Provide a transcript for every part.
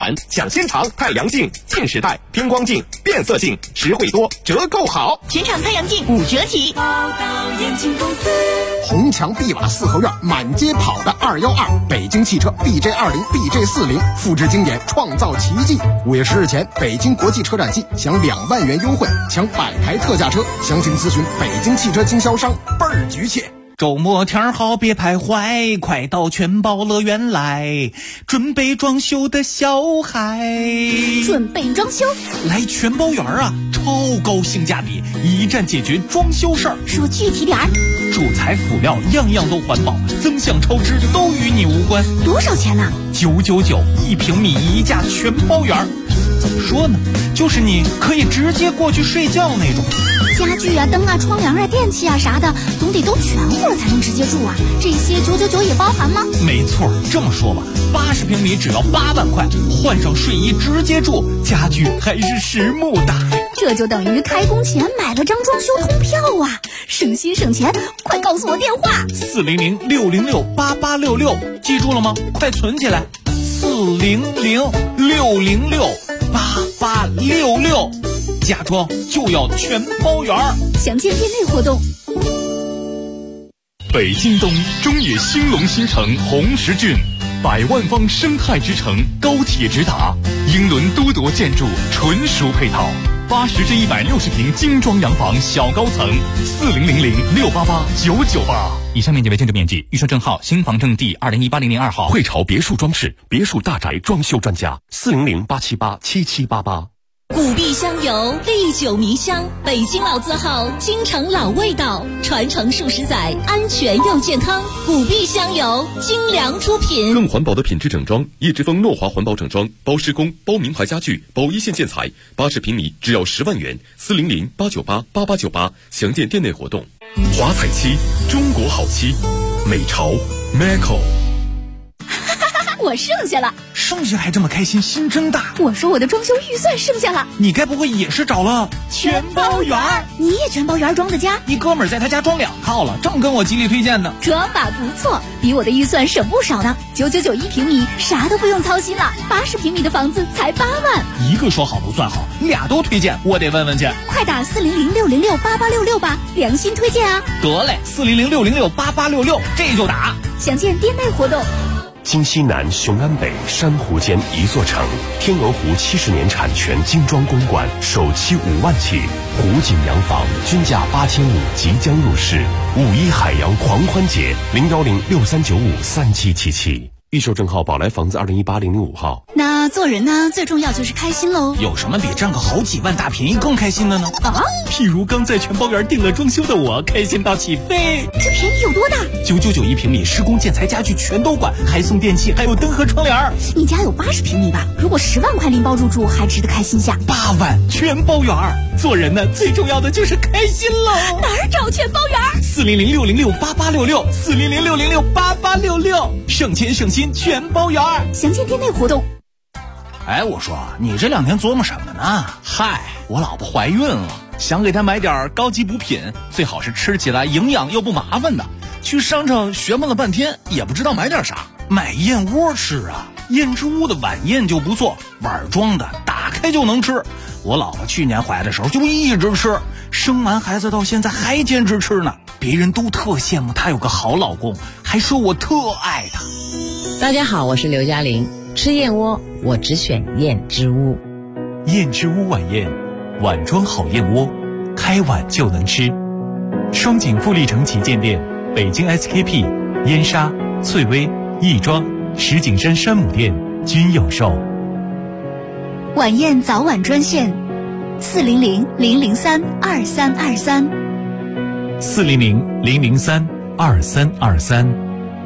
款，抢先尝太阳镜、近视带、偏光镜、变色镜，实惠多，折扣好。 全场太阳镜5折起。 宝岛眼镜公司。 红墙碧瓦四合院，满街跑的212，北京汽车 BJ20、BJ40，复制经典，创造奇迹。5月10日前，北京国际车展季享2万元优惠，抢100台特价车，详情咨询北京汽车经销商，倍儿局气。 周末天好别徘徊，快到全宝乐园来，准备装修的小孩。 准备装修？ 来全宝园啊，超高性价比，一站解决装修事儿。 说具体点儿。 主材辅料样样都环保，增项超支都与你无关。 多少钱呢 ？999，1平米1价全包园。怎么说呢？就是你可以直接过去睡觉那种。 家具啊、灯啊、窗帘啊、电器啊啥的，总得都全乎了才能直接住啊。这些999也包含吗？ 没错，这么说吧，80平米只要8万块，换上睡衣直接住，家具还是实木的。 这就等于开工前买了张装修通票啊！省心省钱，快告诉我电话 ：400-606-8866，记住了吗？快存起来，400-606-8866，家装就要全包圆。 详见店内活动。 北京东中野兴隆新城红石郡，100万方生态之城，高铁直达，英伦都铎建筑，纯属配套。80至160平精装洋房小高层，4000-688-998。以上面积为建筑面积，预售证号新房证第2018-002号。 汇潮别墅装饰，别墅大宅装修专家，400-878-7788。 古壁香油，历久弥香，北京老字号，京城老味道，传承数十载，安全又健康。古壁香油，精良出品。 更环保的品质整装，叶之峰诺华环保整装，包施工，包名牌家具，包一线建材，80平米只要10万元，400-898-8898，详见店内活动。华彩漆，中国好漆，美潮 Maco。 我剩下了， 剩下还这么开心，心真大。 我说我的装修预算剩下了， 你该不会也是找了全包园？ 你也全包园装的家？ 一哥们儿在他家装2套了，正跟我极力推荐呢。 这把不错，比我的预算省不少呢。999平米，啥都不用操心了。80平米的房子才8万。 一个说好不算好，俩都推荐，我得问问去。 快打400-606-8866吧，良心推荐啊！ 得嘞，400-606-8866，这就打。 详见店内活动。 京西南雄安北珊瑚间一座城，天鹅湖70年产权精装公馆，首期5万起，湖景洋房均价8500即将入市。5·1海洋狂欢节，010-6395-3777。预售证号宝来房子2018-005号。 那做人呢，最重要就是开心喽。 有什么比占个好几万大便宜更开心的呢？ 啊， 譬如刚在全包园订了装修的我，开心到起飞。 这便宜有多大 ？999平米，施工建材家具全都管，还送电器，还有灯和窗帘。 你家有80平米吧？如果10万块拎包入住，还值得开心下。 8万全包园，做人呢，最重要的就是开心喽。 哪儿找全包园 ？400-606-8866，400-606-8866，省钱省心全包园。 详见店内活动。 哎，我说你这2天琢磨什么呢？嗨，我老婆怀孕了，想给她买点高级补品，最好是吃起来营养又不麻烦的。去商场询问了半天，也不知道买点啥。买燕窝吃啊，燕之屋的晚宴就不错，碗装的，打开就能吃。我老婆去年怀的时候就一直吃，生完孩子到现在还坚持吃呢。别人都特羡慕她有个好老公，还说我特爱她。 大家好，我是刘嘉玲。吃燕窝，我只选燕之屋。 燕之屋晚宴，碗装好燕窝，开碗就能吃。双井富力城旗舰店、北京 SKP、燕莎、翠微、亦庄、石景山山姆店均有售。 晚宴早晚专线：400-003-2323。 400-003-2323。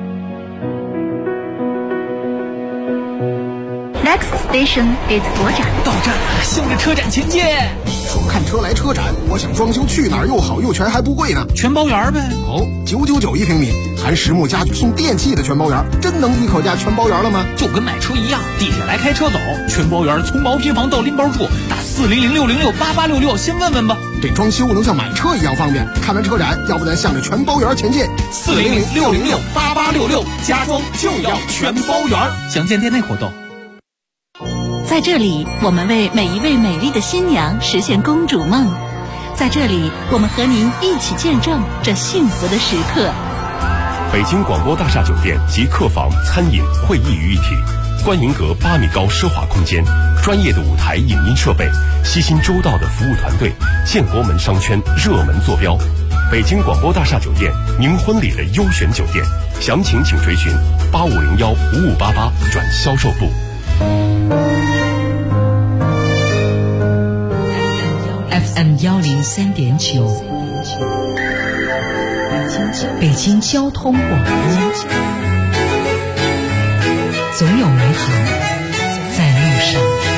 Next station is 国展。 到站了，向着车展前进。 说看车来车展，我想装修去哪儿又好又全还不贵呢？ 全包园呗。 哦，999平米，含实木家具送电器的全包园，真能一口价全包园了吗？ 就跟买车一样，地铁来开车走，全包园从毛坯房到拎包住，打400-606-8866，先问问吧。 这装修能像买车一样方便。看完车展，要不咱向着全包园前进。 400-606-8866，家装就要全包园。详见店内活动。 在这里，我们为每一位美丽的新娘实现公主梦。在这里，我们和您一起见证这幸福的时刻。 北京广播大厦酒店集客房、餐饮、会议于一体，观云阁8米高奢华空间，专业的舞台影音设备，悉心周到的服务团队，建国门商圈热门坐标。北京广播大厦酒店，您婚礼的优选酒店，详情请垂询8501-5588转销售部。 FM 103.9，北京交通广播，总有美好在路上。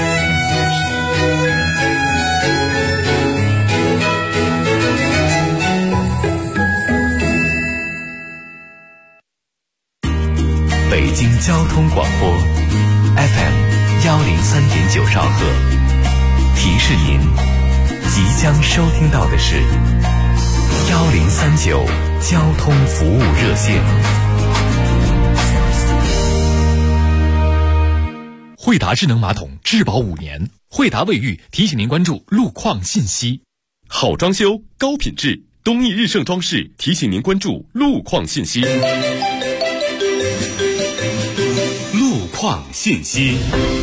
北京交通广播 FM 103.9兆赫，提示您即将收听到的是1039交通服务热线。 惠达智能马桶质保5年，惠达卫浴提醒您关注路况信息。 好装修高品质，东义日盛装饰提醒您关注路况信息。路况信息。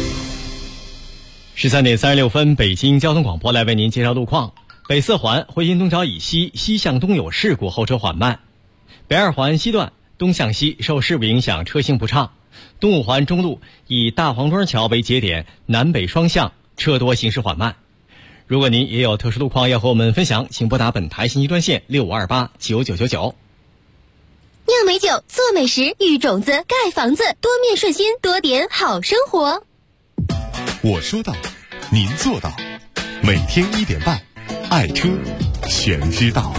13点36分，北京交通广播来为您介绍路况。北四环回新东桥以西西向东有事故，后车缓慢。北二环西段东向西受事故影响，车行不畅。东五环中路以大黄庄桥为节点，南北双向车多，行驶缓慢。如果您也有特殊路况要和我们分享，请拨打本台信息专线65289999。 酿美酒，做美食，育种子，盖房子，多面顺心，多点好生活。 我说到，您做到。每天1点半，爱车全知道。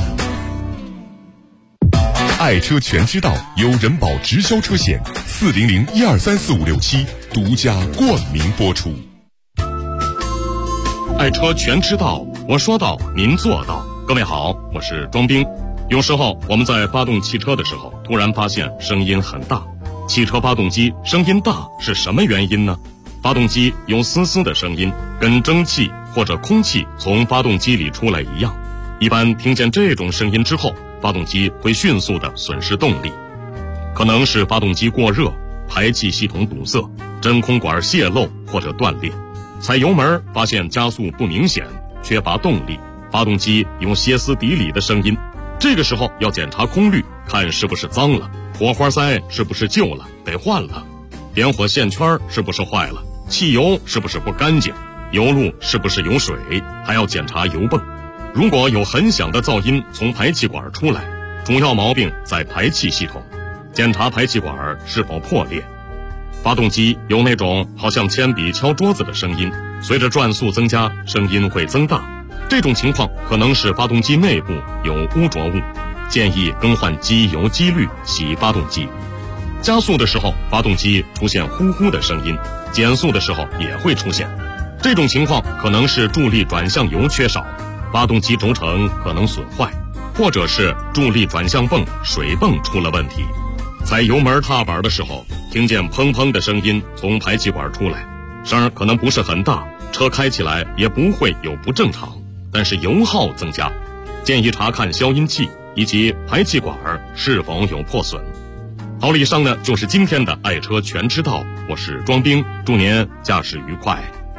爱车全知道由人保直销车险400123456独家冠名播出。爱车全知道，我说到，您做到。各位好，我是庄兵。有时候我们在发动汽车的时候，突然发现声音很大。汽车发动机声音大是什么原因呢？发动机有嘶嘶的声音，跟蒸汽或者空气从发动机里出来一样。一般听见这种声音之后，发动机会迅速的损失动力，可能是发动机过热、排气系统堵塞、真空管泄漏或者断裂。踩油门发现加速不明显，缺乏动力，发动机有歇斯底里的声音。这个时候要检查空滤，看是不是脏了，火花塞是不是旧了，得换了，点火线圈是不是坏了，汽油是不是不干净，油路是不是有水，还要检查油泵。如果有很响的噪音从排气管出来，主要毛病在排气系统，检查排气管是否破裂。发动机有那种好像铅笔敲桌子的声音，随着转速增加，声音会增大。这种情况可能是发动机内部有污浊物，建议更换机油机滤，洗发动机。加速的时候，发动机出现呼呼的声音，减速的时候也会出现。这种情况可能是助力转向油缺少，发动机轴承可能损坏，或者是助力转向泵水泵出了问题。踩油门踏板的时候，听见砰砰的声音从排气管出来，声可能不是很大，车开起来也不会有不正常，但是油耗增加，建议查看消音器以及排气管是否有破损。好了，以上呢就是今天的爱车全知道，我是庄兵，祝您驾驶愉快。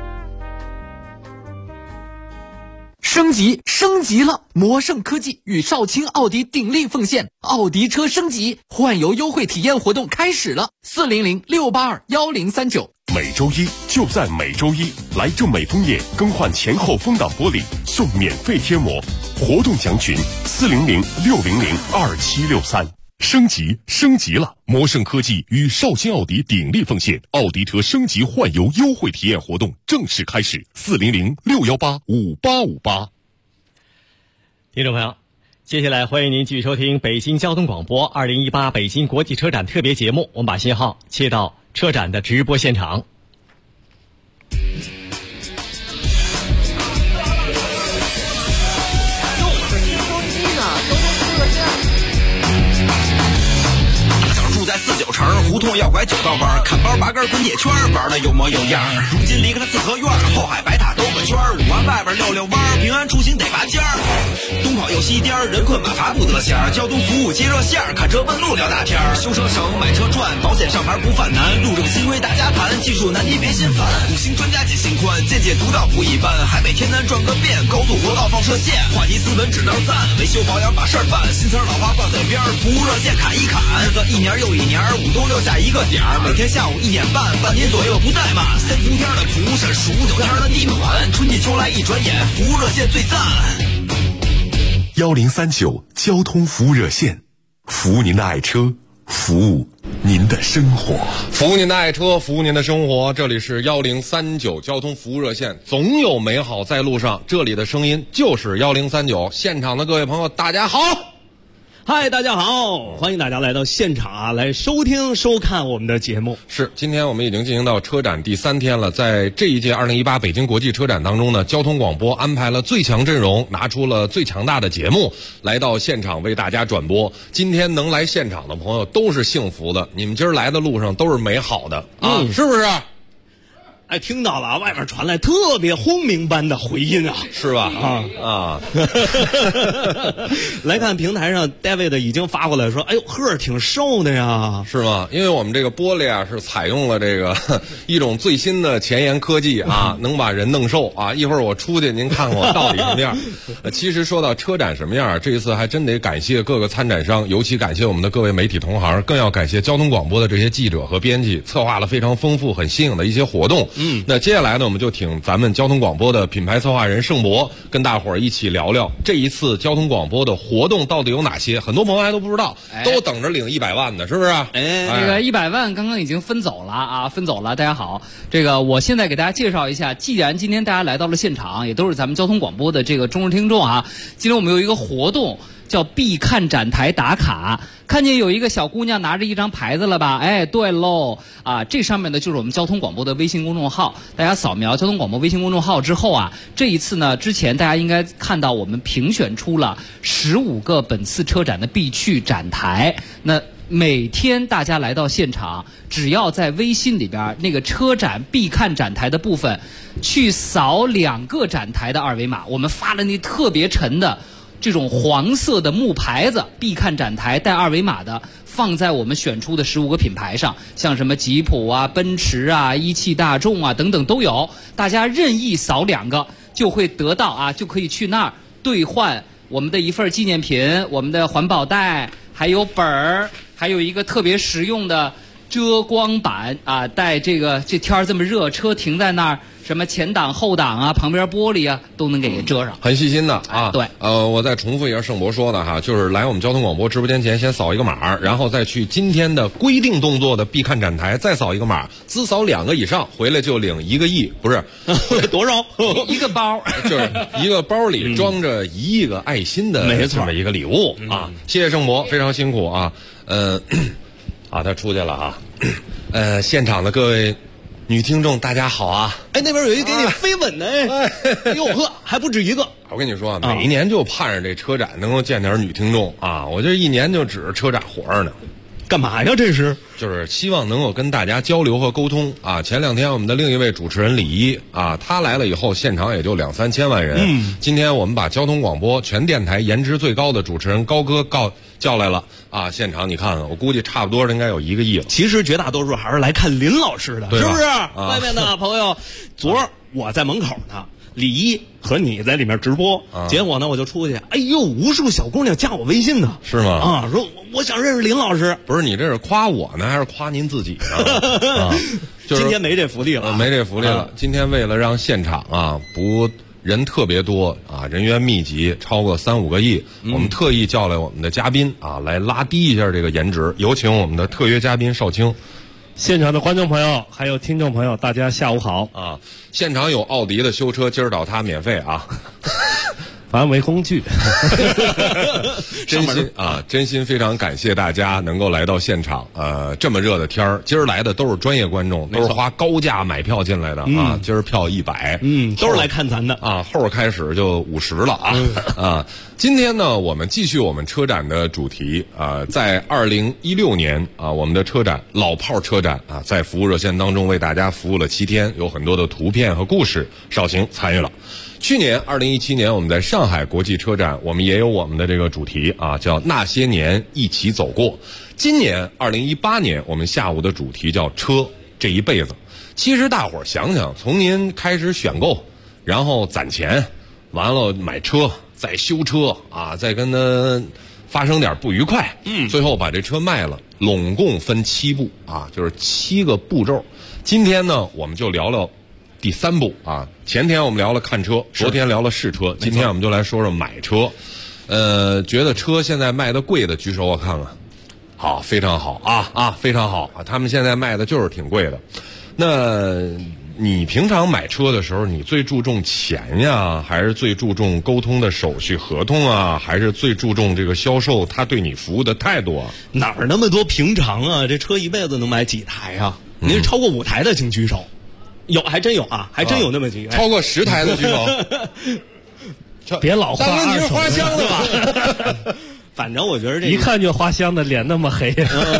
升级了！魔盛科技与少卿奥迪鼎力奉献，奥迪车升级换油优惠体验活动开始了，400-682-1039。 每周一就在每周一，来正美枫叶更换前后风挡玻璃送免费贴膜，活动详询400-600-2763。升级了！魔盛科技与少卿奥迪鼎力奉献，奥迪车升级换油优惠体验活动正式开始，400-618-5858。 听众朋友，接下来欢迎您继续收听北京交通广播2018北京国际车展特别节目，我们把信号切到车展的直播现场。 住在49城胡同通要拐9道弯，看包拔根滚铁圈，玩的有模有样。如今离开了四合院，后海白塔兜个圈，5环外边溜弯，平安出行得拔尖儿。东跑又西颠，人困马乏不得闲，交通服务接热线，看车问路聊大天，修车省买车赚，保险上牌不犯难，路政新规大家谈，技术难题别心烦，5星专家解心宽，见解独到不一般，海北天南转个遍，高速国道放射线，话题斯文指导赞，维修保养把事儿办，新词老话放嘴边，服务热线砍一砍，日子一年又一年，5都留下一个点儿，每天下午1点半，半年左右不怠慢，3伏天的蒲扇，数9天的地暖，春季秋来一转眼，服务热线最赞。 1039交通服务热线，服务您的爱车，服务您的生活， 服务您的爱车，服务您的生活。这里是1039交通服务热线，总有美好在路上。这里的声音就是1039。现场的各位朋友，大家好。 嗨，大家好，欢迎大家来到现场啊，来收听收看我们的节目。 是，今天我们已经进行到车展第3天了，在这一届2018北京国际车展当中呢，交通广播安排了最强阵容，拿出了最强大的节目来到现场为大家转播。今天能来现场的朋友都是幸福的，你们今儿来的路上都是美好的啊，是不是？ 哎，听到了啊，外面传来特别轰鸣般的回音啊， 是吧？啊来看平台上 David 已经发过来说，哎呦，赫挺瘦的呀， 是吗？因为我们这个玻璃啊是采用了这个一种最新的前沿科技啊，能把人弄瘦啊。一会儿我出去，您看看我到底什么样。其实说到车展什么样，这一次还真得感谢各个参展商，尤其感谢我们的各位媒体同行，更要感谢交通广播的这些记者和编辑，策划了非常丰富、很新颖的一些活动。那接下来呢，我们就请咱们交通广播的品牌策划人盛博跟大伙儿一起聊聊这一次交通广播的活动到底有哪些。很多朋友还都不知道，都等着领100万呢，是不是？ 这个100万刚刚已经分走了啊，分走了。大家好，这个我现在给大家介绍一下，既然今天大家来到了现场，也都是咱们交通广播的这个忠实听众啊，今天我们有一个活动叫必看展台打卡。看见有一个小姑娘拿着一张牌子了吧？哎，对喽啊，这上面呢就是我们交通广播的微信公众号，大家扫描交通广播微信公众号之后啊，这一次呢，之前大家应该看到我们评选出了15个本次车展的必去展台。那每天大家来到现场，只要在微信里边那个车展必看展台的部分，去扫2个展台的二维码，我们发了那特别沉的这种黄色的木牌子，必看展台带二维码的，放在我们选出的15个品牌上，像什么吉普啊、奔驰啊、一汽大众啊等等都有。大家任意扫2个，就会得到啊，就可以去那儿兑换我们的一份纪念品，我们的环保袋，还有本儿，还有一个特别实用的遮光板啊，带这天儿这么热，车停在那儿，什么前挡后挡啊，旁边玻璃啊，都能给遮上。 很细心的啊。 对， 我再重复一下盛博说的哈，就是来我们交通广播直播间前先扫一个码，然后再去今天的规定动作的必看展台再扫一个码，只扫2个以上，回来就领1个亿，不是多少一个包， 就是一个包里装着1亿个爱心的这么一个礼物啊。谢谢盛博，非常辛苦啊。他出去了啊。现场的各位女听众大家好啊！ 哎，那边有一给你飞吻的哎呦呵，还不止1个。 我跟你说，每一年就盼着这车展能够见点女听众啊！我这1年就指着车展活着呢。 干嘛呀？这是就是希望能够跟大家交流和沟通啊。前2天我们的另一位主持人李一啊，他来了以后，现场也就2-3千万人。今天我们把交通广播全电台颜值最高的主持人高哥叫来了啊，现场你看看，我估计差不多应该有1个亿了。 其实绝大多数还是来看林老师的，是不是？外面的朋友，昨儿我在门口呢。李一和你在里面直播，结果呢我就出去，哎呦，无数小姑娘加我微信呢， 是吗？ 啊，说我想认识林老师。 不是你这是夸我呢，还是夸您自己呢？就是今天没这福利了， 没这福利了。今天为了让现场啊不人特别多啊，人员密集，超过3-5个亿，我们特意叫来我们的嘉宾啊，来拉低一下这个颜值。有请我们的特约嘉宾邵青。 现场的观众朋友还有听众朋友，大家下午好啊！现场有奥迪的修车，今儿找他免费啊！ 反为工具。 真心非常感谢大家能够来到现场。这么热的天儿，今儿来的都是专业观众，都是花高价买票进来的啊。今儿票100， 都是来看咱的啊。后边开始就50了啊。今天呢，我们继续我们车展的主题啊，在2016年啊，我们的车展老炮车展啊，在服务热线当中为大家服务了7天，有很多的图片和故事，少晴参与了。去年2017年我们在上海国际车展，我们也有我们的这个主题啊，叫那些年一起走过。今年2018年我们下午的主题叫车这一辈子。其实大伙儿想想，从您开始选购，然后攒钱，完了买车，再修车啊，再跟他发生点不愉快，最后把这车卖了，拢共分7步啊，就是7个步骤。今天呢，我们就聊聊第3步啊。前天我们聊了看车，昨天聊了试车，今天我们就来说说买车。觉得车现在卖的贵的举手我看看。好，非常好啊，非常好啊！他们现在卖的就是挺贵的。那你平常买车的时候，你最注重钱呀，还是最注重沟通的手续合同啊，还是最注重这个销售他对你服务的态度啊？ 哪儿那么多平常啊？这车一辈子能买几台啊？您是超过5台的请举手。有，还真有啊，还真有那么几个。 超过10台的举手。 别老花大哥，你是花香的吧？ 反正我觉得这一看就花香的，脸那么黑。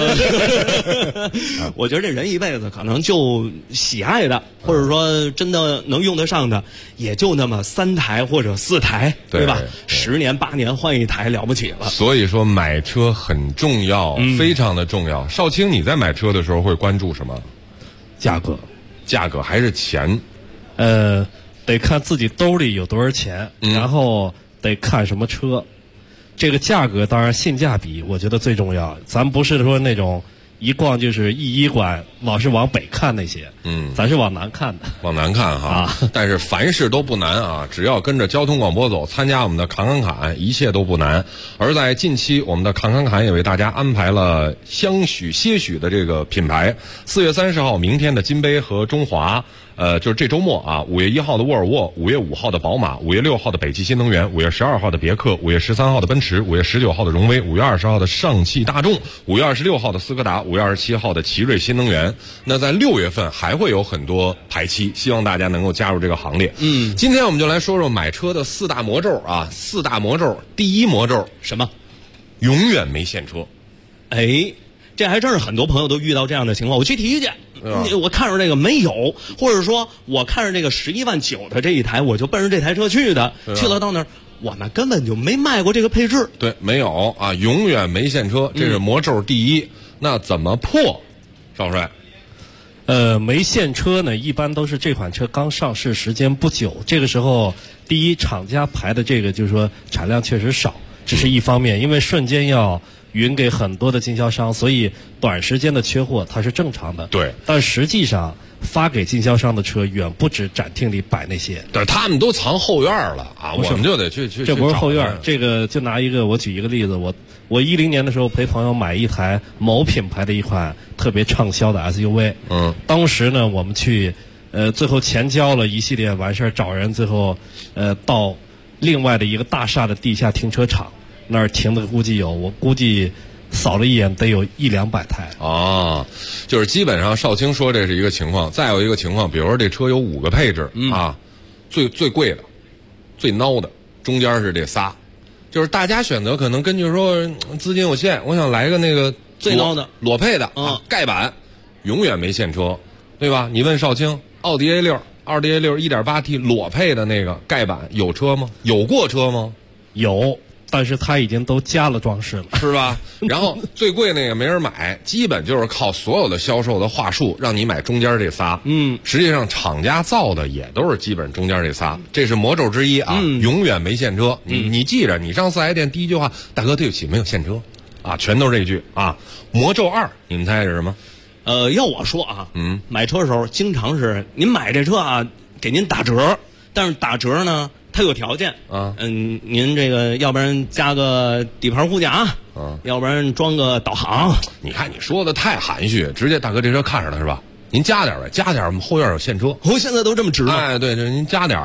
我觉得这人一辈子可能就喜爱的，或者说真的能用得上的，也就那么3台或者4台，对吧？10年8年换一台了不起了。 所以说买车很重要，非常的重要。少卿，你在买车的时候会关注什么？价格还是钱？ 得看自己兜里有多少钱，然后得看什么车。这个价格当然性价比我觉得最重要，咱不是说那种一逛就是一馆老是往北看那些，咱是往南看的。 往南看哈，但是凡事都不难啊，只要跟着交通广播走，参加我们的侃侃，一切都不难。而在近期，我们的侃侃也为大家安排了些许的这个品牌。4月30号，明天的金杯和中华。就是这周末啊，5月1号的沃尔沃，5月5号的宝马，5月6号的北汽新能源，5月12号的别克，5月13号的奔驰，5月19号的荣威，5月20号的上汽大众，5月26号的斯柯达，5月27号的奇瑞新能源。那在6月份还会有很多排期，希望大家能够加入这个行列。今天我们就来说说买车的4大魔咒啊，4大魔咒。第一魔咒什么？ 永远没现车。 这还真是很多朋友都遇到这样的情况。我去提去，我看着这个没有，或者说我看着这个11.9万的这一台，我就奔着这台车去的，去了到那儿，我们根本就没卖过这个配置。 对，没有啊，永远没现车，这是魔咒第一。那怎么破？少帅？ 没现车呢，一般都是这款车刚上市时间不久，这个时候第一厂家排的这个就是说产量确实少，这是一方面，因为瞬间要匀给很多的经销商，所以短时间的缺货它是正常的。 对， 但实际上发给经销商的车远不止展厅里摆那些， 对，他们都藏后院了啊，我们就得去。 这不是后院，这个就拿我举一个例子，我10年的时候陪朋友买一台某品牌的一款特别畅销的 SUV，当时呢我们去，最后钱交了一系列完事儿，找人最后，到另外的一个大厦的地下停车场。那儿停的我估计扫了一眼得有100-200台啊，就是基本上少卿说这是一个情况，再有一个情况，比如说这车有5个配置啊，最贵的、最孬的，中间是这仨，就是大家选择可能根据说资金有限，我想来个那个最孬的裸配的盖板，永远没现车，对吧？你问少卿，奥迪 A6、奥迪 A6 1.8T 裸配的那个盖板有车吗？有过车吗？ 有。但是它已经都加了装饰了， 是吧？然后最贵那个没人买，基本就是靠所有的销售的话术让你买中间这仨。实际上厂家造的也都是基本中间这仨，这是魔咒之一啊！永远没现车。你记着，你上4S店第一句话，大哥对不起，没有现车啊，全都是这句啊。魔咒2，你们猜是什么？ 要我说啊，买车的时候经常是您买这车啊，给您打折，但是打折呢。它有条件啊，您这个要不然加个底盘护甲，要不然装个导航。 你看你说的太含蓄，直接大哥这车看上了是吧？您加点呗，加点，我们后院有现车。 现在都这么直了。 对，您加点儿。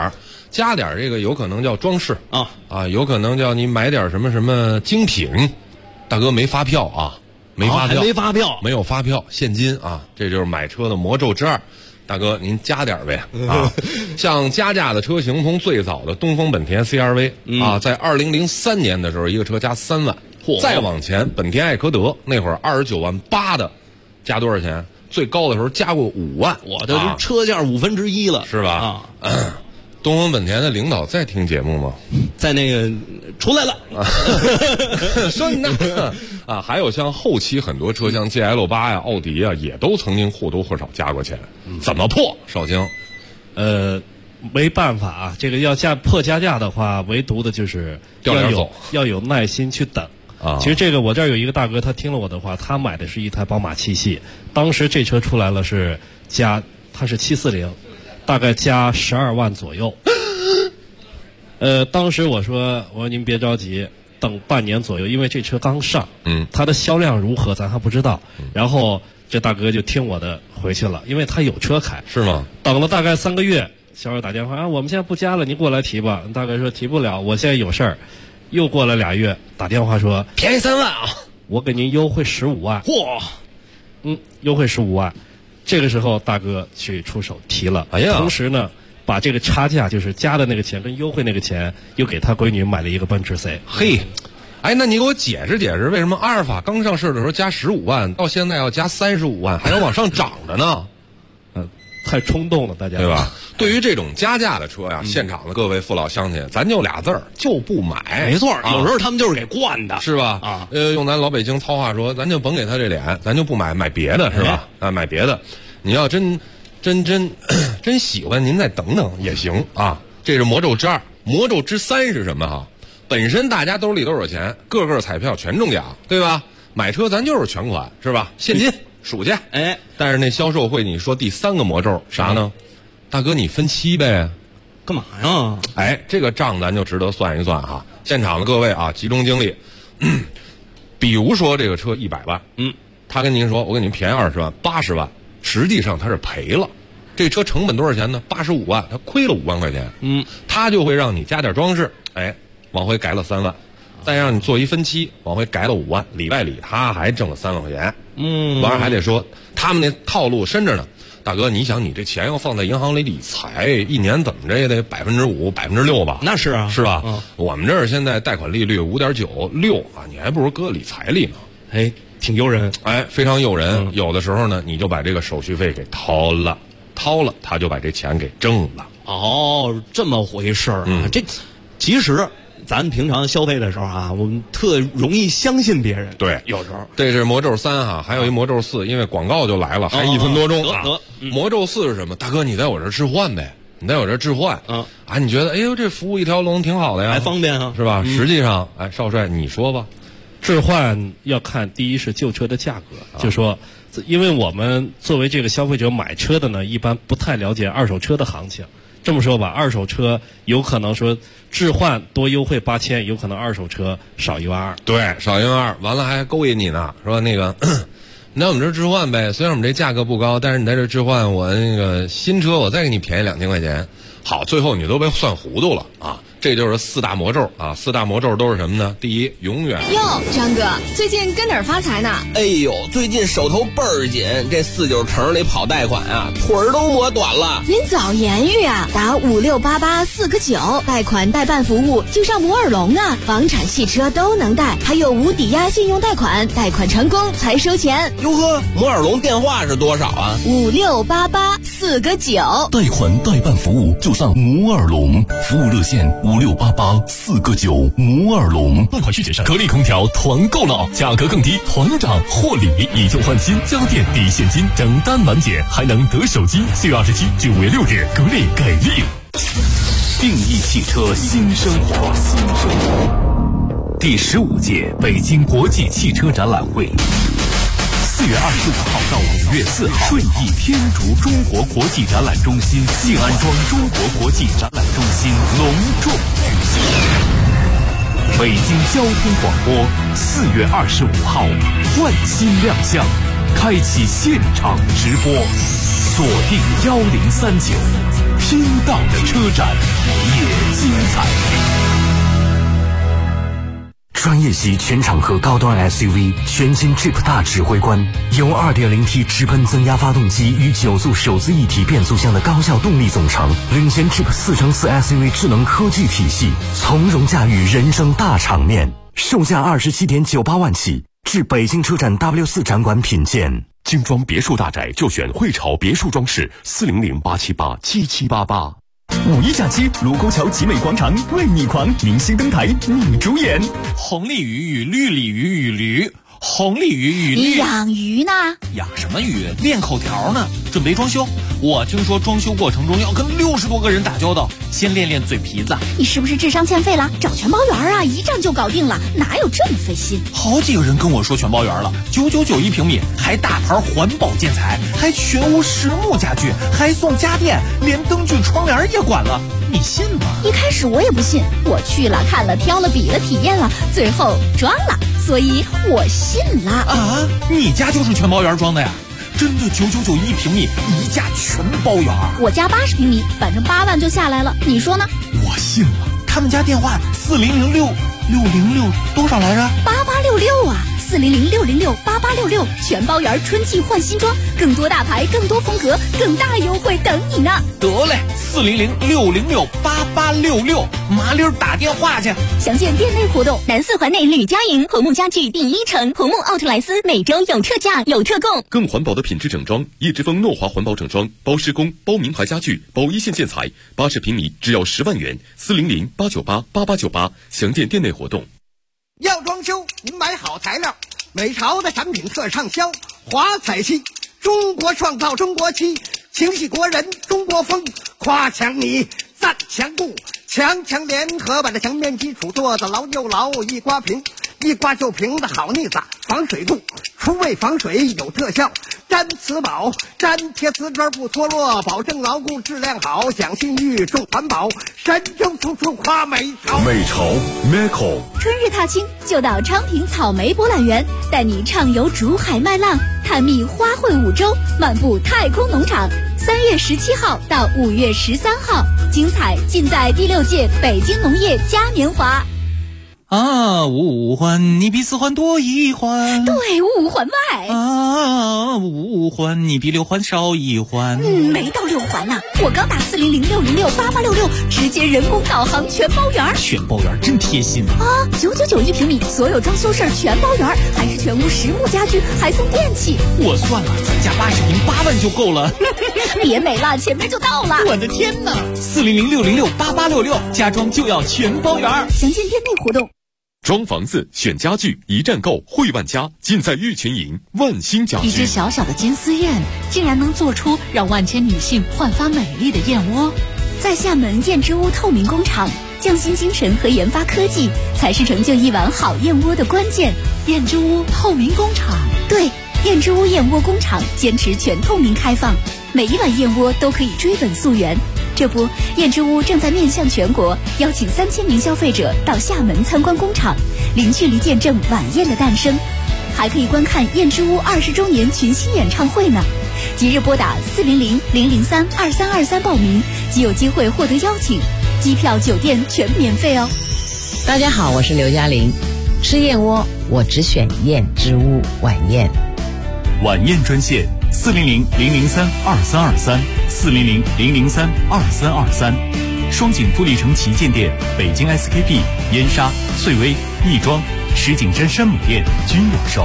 加点这个有可能叫装饰啊，有可能叫你买点什么什么精品。大哥没发票啊，没发票， 还没发票， 没有发票，现金啊，这就是买车的魔咒之二。大哥，您加点呗啊！像加价的车型，从最早的东风本田 CR-V 啊，在2003年的时候，一个车加3万，再往前，本田艾科德那会儿29万8的，加多少钱？最高的时候加过5万， 我这车价1/5了， 是吧？东风本田的领导在听节目吗？ 在那个出来了， 说呢啊，还有像后期很多车像 GL8呀、奥迪啊，也都曾经或多或少加过钱。怎么破？少卿， 没办法啊，这个要破加价的话，唯独的就是要有耐心去等。其实这个我这儿有一个大哥，他听了我的话，他买的是一台宝马7系，当时这车出来了是它是740。大概加12万左右，当时我说您别着急，等半年左右，因为这车刚上，它的销量如何咱还不知道。然后这大哥就听我的回去了，因为他有车开， 是吗？ 等了大概3个月，销售打电话啊，我们现在不加了，您过来提吧。大哥说提不了，我现在有事儿。又过了2月，打电话说便宜3万啊， 我给您优惠15万。 嚯， 优惠15万。这个时候大哥去出手提了，同时呢，把这个差价就是加的那个钱跟优惠那个钱，又给他闺女买了一个奔驰 C。 嘿，那你给我解释解释，为什么阿尔法刚上市的时候加15万，到现在要加35万，还要往上涨的呢？ 太冲动了，大家对吧？对于这种加价的车呀，现场的各位父老乡亲，咱就俩字儿，就不买。 没错，有时候他们就是给惯的， 是吧？啊，用咱老北京糙话说，咱就甭给他这脸，咱就不买，买别的是吧？买别的。你要真喜欢，您再等等也行啊。这是魔咒之2，魔咒之3是什么哈？本身大家兜里都有钱，个个彩票全中奖，对吧？买车咱就是全款，是吧？现金数去，但是那销售会你说第3个魔咒啥呢？大哥你分期呗， 干嘛呀？ 这个账咱就值得算一算哈。现场的各位啊，集中精力，比如说这个车100万，他跟您说我给您便宜20万，80万。实际上他是赔了，这车成本多少钱呢？85万，他亏了5万块钱。他就会让你加点装饰，往回改了3万，再让你做一分期，往回改了5万，里外里他还挣了3万块钱。完了还得说他们那套路深着呢。大哥，你想你这钱要放在银行里理财，一年怎么着也得5%、6%吧？ 那是啊， 是吧？我们这儿现在贷款利率5.96%啊，你还不如搁理财里呢。 挺诱人， 非常诱人。有的时候呢，你就把这个手续费给掏了，他就把这钱给挣了。 这么回事儿啊！这其实咱平常消费的时候啊，我们特容易相信别人。 对， 有时候这是魔咒3哈，还有一魔咒4，因为广告就来了，还1分多钟啊。魔咒4是什么？大哥，你在我这儿置换呗，你在我这儿置换你觉得这服务一条龙挺好的呀， 还方便啊， 是吧？实际上，少帅你说吧。 置换要看第一是旧车的价格，就说，因为我们作为这个消费者买车的呢，一般不太了解二手车的行情。这么说吧，二手车有可能说置换多优惠8000，有可能二手车少1万2。 对，少1万2，完了还勾引你呢，说那个你在我们这置换呗，虽然我们这价格不高，但是你在这置换，我那个新车我再给你便宜2000块钱。好，最后你都被算糊涂了啊！这就是4大魔咒啊！4大魔咒都是什么呢？第一，永远哟，张哥，最近跟哪儿发财呢？ 最近手头倍儿紧，这49城里跑贷款啊，腿儿都磨短了。 您早言语啊，打5688-4个9，贷款代办服务就上摩尔龙啊，房产、汽车都能贷，还有无抵押信用贷款，贷款成功才收钱。 哟呵，摩尔龙电话是多少啊 ？5688-4个9， 贷款代办服务就上摩尔龙，服务热线5688-4个9，摩尔龙。 贷款续节省，格力空调团购了，价格更低，团长获礼，以旧换新，家电抵现金，整单满减，还能得手机。4月27至5月6日，格力给力。 定义汽车新生活，第15届北京国际汽车展览会。4月25号到5月4号，顺义天竺中国国际展览中心、静安庄中国国际展览中心隆重举行。北京交通广播4月25号换新亮相，开启现场直播，锁定1039， 听到的车展也精彩。专业级全场合高端 SUV 全新 Jeep 大指挥官，由 2.0T 直喷增压发动机与9速手自一体变速箱的高效动力总成，领衔 Jeep 4×4 SUV 智能科技体系，从容驾驭人生大场面。售价27.98万起，至北京车展 W4 展馆品鉴。 精装别墅大宅就选汇潮别墅装饰，400-878-7788。 五一假期，卢沟桥集美广场为你狂，明星登台你主演。 红鲤鱼与绿鲤鱼与驴，红鲤鱼与绿。 你养鱼呢？ 养什么鱼？练口条呢。准备装修，我听说装修过程中要跟60多个人打交道，先练练嘴皮子。 你是不是智商欠费了？找全包园啊，一站就搞定了，哪有这么费心？ 好几个人跟我说全包园了，999一平米，还大牌环保建材，还全屋实木家具，还送家电，连灯具窗帘也管了，你信吗？ 一开始我也不信，我去了看了挑了比了体验了，最后装了，所以我信了。 啊，你家就是全包园装的呀？真的999一平米，一价全包园。 我家80平米，反正8万就下来了，你说呢？ 我信了。他们家电话4006多少来着 ？8866啊，400-606-8866，全包园春季换新装，更多大牌，更多风格，更大优惠等你呢。 得嘞，400-606-8866，麻溜打电话去。 详见店内活动。 南4环内吕家营红木家具第一城，红木奥特莱斯每周有特价有特供。 更环保的品质整装，叶之峰诺华环保整装，包施工，包名牌家具，包一线建材，80平米只要10万元，400-898-8898，详见店内活动。 要装修，您买好材料，美潮的产品特畅销，华彩漆，中国创造中国漆，情系国人中国风，夸墙你赞墙布，墙联合把这墙面基础做得牢又牢，一刮平，一刮就平的好腻子，防水度，除味防水有特效，粘瓷宝，粘贴瓷砖不脱落，保证牢固质量好，讲信誉重环保，神州处处夸美潮。 美潮 Meko。 春日踏青就到昌平草莓博览园，带你畅游竹海麦浪，探秘花卉五洲，漫步太空农场。3月17号到5月13号，精彩尽在第6届北京农业嘉年华。 啊，五环你比4环多1环， 对，5环外。 啊，5环你比6环少1环。 没到6环呢，我刚打400-606-8866，直接人工导航全包园。 全包园真贴心啊！999一平米，所有装修事儿全包园，还是全屋实木家具，还送电器。 我算了，咱家80平8万就够了。 别美了，前面就到了。 我的天哪！400-606-8866，家装就要全包园。 详见店内活动。 装房子选家具一站购，汇万家，尽在玉群营万兴家具。 一只小小的金丝燕，竟然能做出让万千女性焕发美丽的燕窝。 在厦门燕之屋透明工厂，匠心精神和研发科技才是成就一碗好燕窝的关键。 燕之屋透明工厂， 对，燕之屋燕窝工厂坚持全透明开放，每一碗燕窝都可以追本溯源。这不，燕之屋正在面向全国，邀请3000名消费者到厦门参观工厂，零距离见证晚宴的诞生，还可以观看燕之屋20周年群星演唱会呢。即日拨打400-003-2323报名，即有机会获得邀请，机票、酒店全免费哦。 大家好，我是刘嘉玲，吃燕窝我只选燕之屋晚宴。 晚宴专线400-003-2323，400-003-2323，双井富力城旗舰店、北京 SKP、燕莎、翠微、亦庄、石景山山姆店均有售。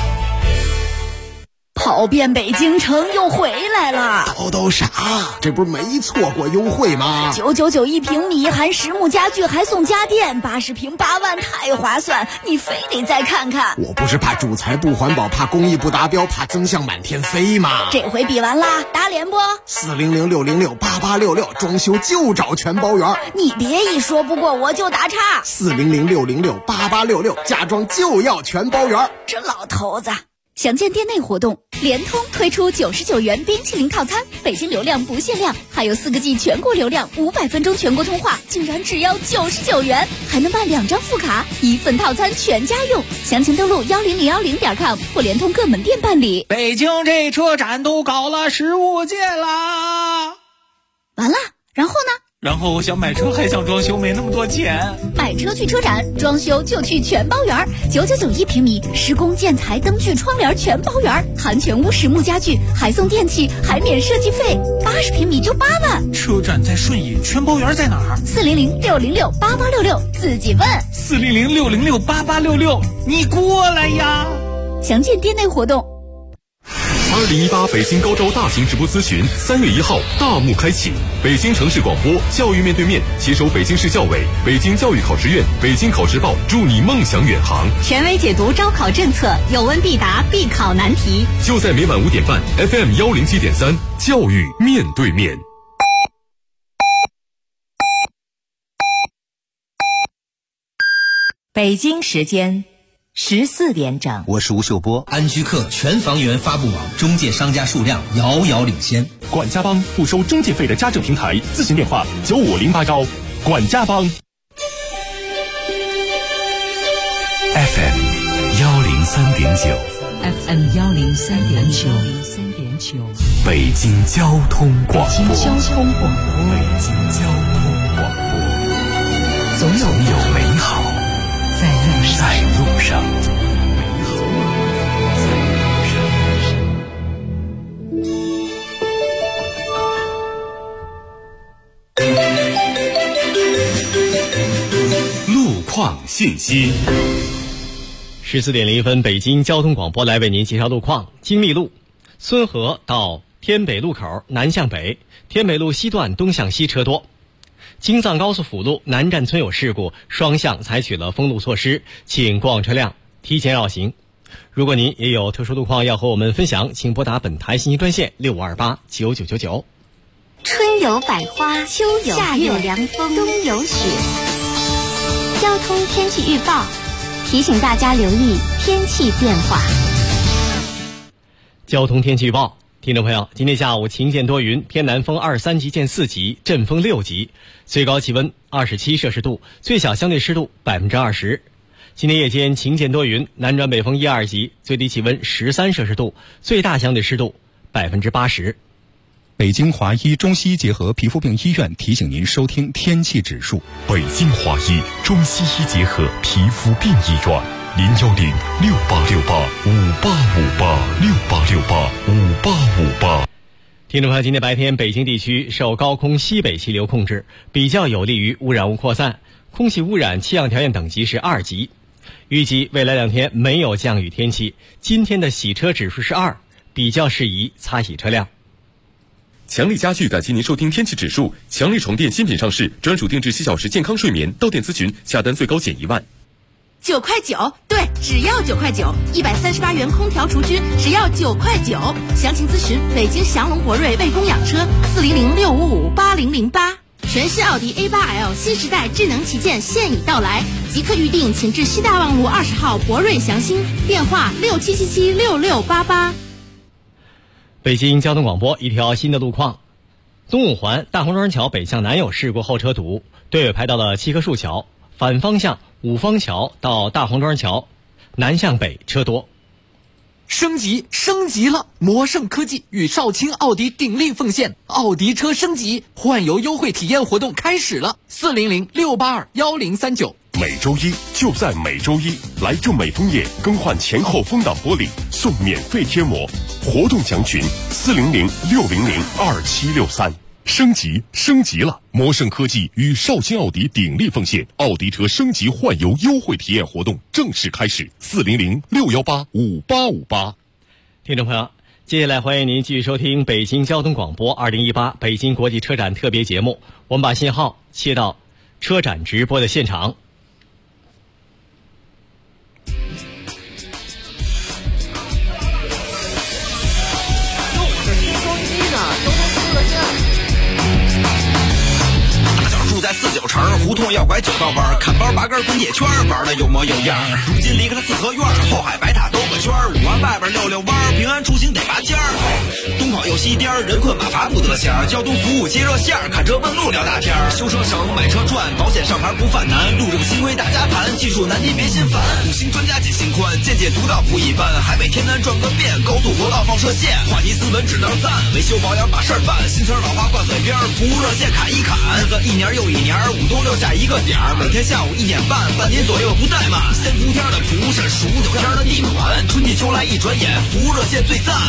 跑遍北京城又回来了， 都啥？这不是没错过优惠吗 ？999一平米，含实木家具，还送家电，80平8万，太划算！你非得再看看。 我不是怕主材不环保，怕工艺不达标，怕增项满天飞吗？ 这回比完啦，打脸不 ？400-606-8866，装修就找全包园。 你别一说不过我就打岔。 400-606-8866，家装就要全包园。 这老头子。详见店内活动，联通推出99元冰淇淋套餐，北京流量不限量，还有4个G 全国流量，500分钟全国通话，竟然只要99元，还能办2张副卡，1份套餐全家用。详情登录10010.com 或联通各门店办理。 北京这车展都搞了15届啦！ 完了， 然后我想买车还想装修，没那么多钱。 买车去车展，装修就去全包园，999一平米，施工建材灯具窗帘全包园，含全屋实木家具，还送电器，还免设计费，80平米就8万。 车展在顺义，全包园在哪儿 ？400-606-8866，自己问。 400-606-8866，你过来呀！ 详见店内活动。 2018北京高招大型直播咨询3月1号大幕开启，北京城市广播教育面对面携手北京市教委、北京教育考试院、北京考试报，助你梦想远航， 权威解读招考政策，有问必答，必考难题。 就在每晚5点半 FM 107.3，教育面对面。 北京时间14点整， 我是吴秀波。安居客全房源发布网中介商家数量遥遥领先。 管家帮不收中介费的家政平台，咨询电话9508管家帮。 FM 103.9 FM 103.9， 北京交通广播。 北京交通广播， 总有美好在路上。 路况信息。 14点01分，北京交通广播来为您介绍路况。京密路孙河到天北路口南向北，天北路西段东向西车多。京藏高速辅路南站村有事故，双向采取了封路措施，请过往车辆提前绕行。如果您也有特殊路况要和我们分享，请拨打本台信息专线65289999。 春有百花，秋有夏有凉风，冬有雪。交通天气预报提醒大家留意天气变化。 交通天气预报，听众朋友，今天下午晴见多云，偏南风23级见4级，阵风6级，最高气温27摄氏度，最小相对湿度20%。今天夜间晴见多云，南转北风1、2级，最低气温13摄氏度，最大相对湿度80%。 北京华医中西医结合皮肤病医院提醒您收听天气指数。 北京华医中西医结合皮肤病医院，010-6868-5858，6868-5858。 听众朋友，今天白天北京地区受高空西北气流控制，比较有利于污染物扩散，空气污染气象条件等级是2级。预计未来2天没有降雨天气，今天的洗车指数是2，比较适宜擦洗车辆。 强力家具感谢您收听天气指数。强力床垫新品上市，专属定制7小时健康睡眠，到店咨询，下单最高减1万。 9块9，对，只要9块9，138元空调除菌，只要9块9。详情咨询北京祥龙博瑞魏公养车400-655-8008。全新奥迪 A8L 新时代智能旗舰现已到来，即刻预定，请至西大望路20号博瑞祥兴，电话67776688。 北京交通广播，一条新的路况：东五环大红砖桥北向南有事故，后车堵，队尾排到了7棵树桥，反方向五方桥到大红砖桥南向北车多。 升级了！魔盛科技与少卿奥迪鼎力奉献奥迪车升级换油优惠体验活动开始了，400-682-1039。 每周一就在每周一，来正美枫叶更换前后风挡玻璃送免费贴膜，活动详询400-600-2763。升级了！魔盛科技与少卿奥迪鼎力奉献奥迪车升级换油优惠体验活动正式开始，400-618-5858。 听众朋友，接下来欢迎您继续收听北京交通广播2018北京国际车展特别节目。我们把信号切到车展直播的现场。 在49城，胡同要拐9道弯，砍包拔根滚铁圈，玩的有模有样。如今离开了四合院，后海白塔兜个圈，5环外边溜溜弯，平安出行得拔尖儿。东跑又西颠，人困马乏不得闲，交通服务接热线，看车问路聊大天，修车省买车赚，保险上牌不犯难，路这个新规大家盘，技术难题别心烦，5星专家解心宽，见解独到不一般，海北天南转个遍，高速国道放射线，话题斯文只能赞，维修保养把事儿办，新词老话挂嘴边，服务热线砍一砍，日子一年又一年，5冬6夏一个点儿，每天下午1点半，半年左右不怠慢，先伏天的蒲是数9天的地暖，春季秋来一转眼，服务热线最赞。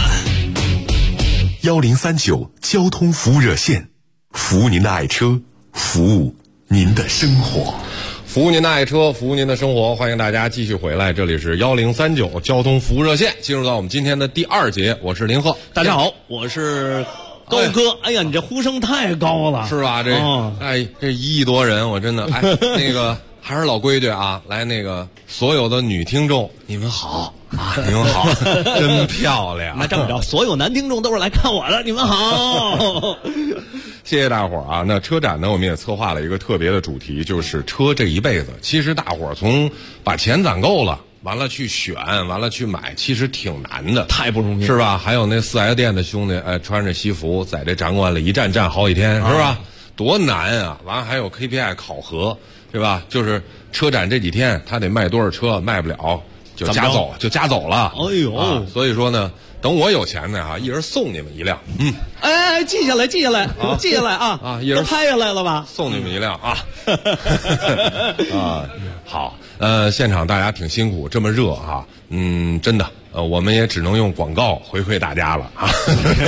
1039交通服务热线，服务您的爱车，服务您的生活。 服务您的爱车，服务您的生活，欢迎大家继续回来，这里是1039交通服务热线，进入到我们今天的第2节，我是林鹤。 大家好，我是高哥。哎呀，你这呼声太高了， 是吧？这1亿多人，我真的那个还是老规矩啊，来那个所有的女听众，你们好啊，你们好，真漂亮。 那这么着，所有男听众都是来看我的，你们好。 谢谢大伙儿啊！那车展呢，我们也策划了一个特别的主题，就是车这一辈子。其实大伙儿从把钱攒够了，完了去选，完了去买，其实挺难的， 太不容易， 是吧？还有那4S 店的兄弟，穿着西服在这展馆里一站好几天，是吧？多难啊！完了还有 KPI 考核，是吧？就是车展这几天他得卖多少车，卖不了就夹走了。 哎呦， 所以说呢，等我有钱呢一人送你们一辆。 记下来，记下来啊！ 一人都拍下来了吧？ 送你们一辆啊！好，现场大家挺辛苦，这么热啊，真的，我们也只能用广告回馈大家了啊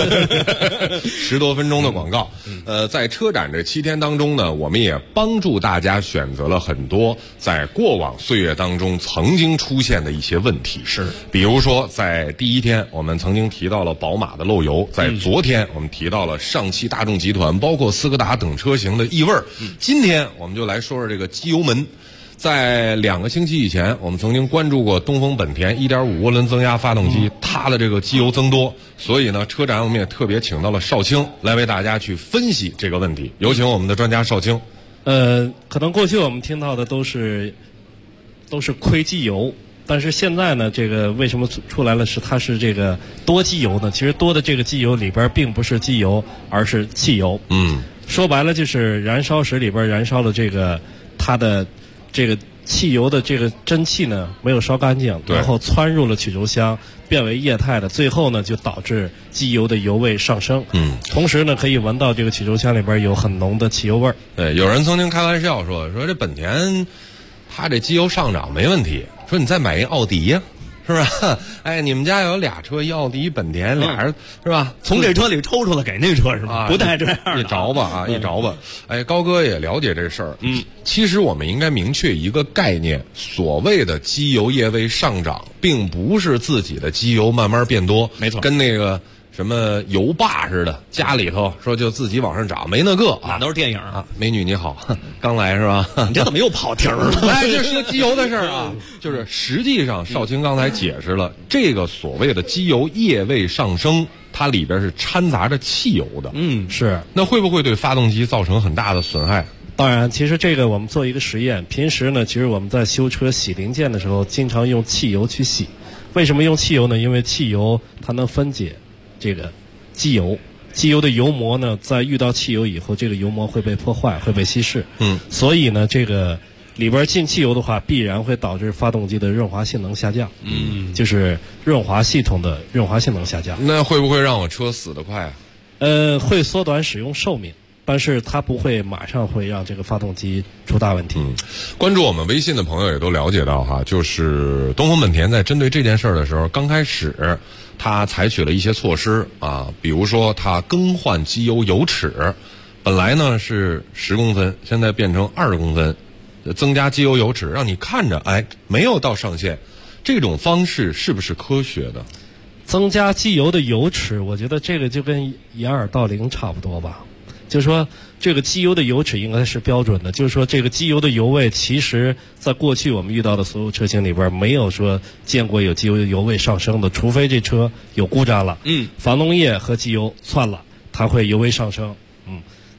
，10多分钟的广告。在车展这7天当中呢，我们也帮助大家选择了很多在过往岁月当中曾经出现的一些问题。 是， 比如说在第1天，我们曾经提到了宝马的漏油；在昨天，我们提到了上汽大众集团，包括斯柯达等车型的异味。今天我们就来说说这个机油门。在2个星期以前，我们曾经关注过东风本田 1.5 涡轮增压发动机，它的这个机油增多，所以呢，车展我们也特别请到了邵青来为大家去分析这个问题。有请我们的专家邵青。 可能过去我们听到的都是亏机油，但是现在呢，这个为什么出来了它是这个多机油呢？其实多的这个机油里边并不是机油，而是汽油。说白了就是燃烧室里边燃烧的这个它的这个汽油的这个蒸汽呢没有烧干净，然后窜入了曲轴箱，变为液态的，最后呢就导致机油的油味上升。同时呢可以闻到这个曲轴箱里边有很浓的汽油味儿。 对，有人曾经开玩笑说这本田它这机油上涨没问题，说你再买一奥迪呀。是吧？你们家有俩车，一奥迪一本田，俩人是吧？ 从这车里抽出来给那车是吧？不带这样的， 一着吧。高哥也了解这事儿。其实我们应该明确一个概念，所谓的机油液位上涨，并不是自己的机油慢慢变多， 没错， 跟那个什么油霸似的，家里头说就自己往上涨，没那个啊，都是电影啊。 美女你好，刚来是吧？ 你这怎么又跑题了？ 这是个机油的事儿啊。就是实际上，邵青刚才解释了，这个所谓的机油液位上升，它里边是掺杂着汽油的。 是。 那会不会对发动机造成很大的损害？ 当然，其实这个我们做一个实验。平时呢，其实我们在修车洗零件的时候，经常用汽油去洗。为什么用汽油呢？因为汽油它能分解这个机油的油膜呢，在遇到汽油以后，这个油膜会被破坏，会被稀释。所以呢，这个里边进汽油的话，必然会导致发动机的润滑性能下降。就是润滑系统的润滑性能下降。 那会不会让我车死得快啊？ 会缩短使用寿命。但是它不会马上会让这个发动机出大问题。 关注我们微信的朋友也都了解到哈，就是东风本田在针对这件事儿的时候，刚开始它采取了一些措施啊，比如说它更换机油油尺，本来呢是10公分，现在变成20公分，增加机油油尺，让你看着没有到上限。这种方式是不是科学的？ 增加机油的油尺，我觉得这个就跟掩耳盗铃差不多吧。就是说这个机油的油尺应该是标准的，就是说这个机油的油位，其实在过去我们遇到的所有车型里边，没有说见过有机油的油位上升的，除非这车有故障了，防冻液和机油窜了，它会油位上升。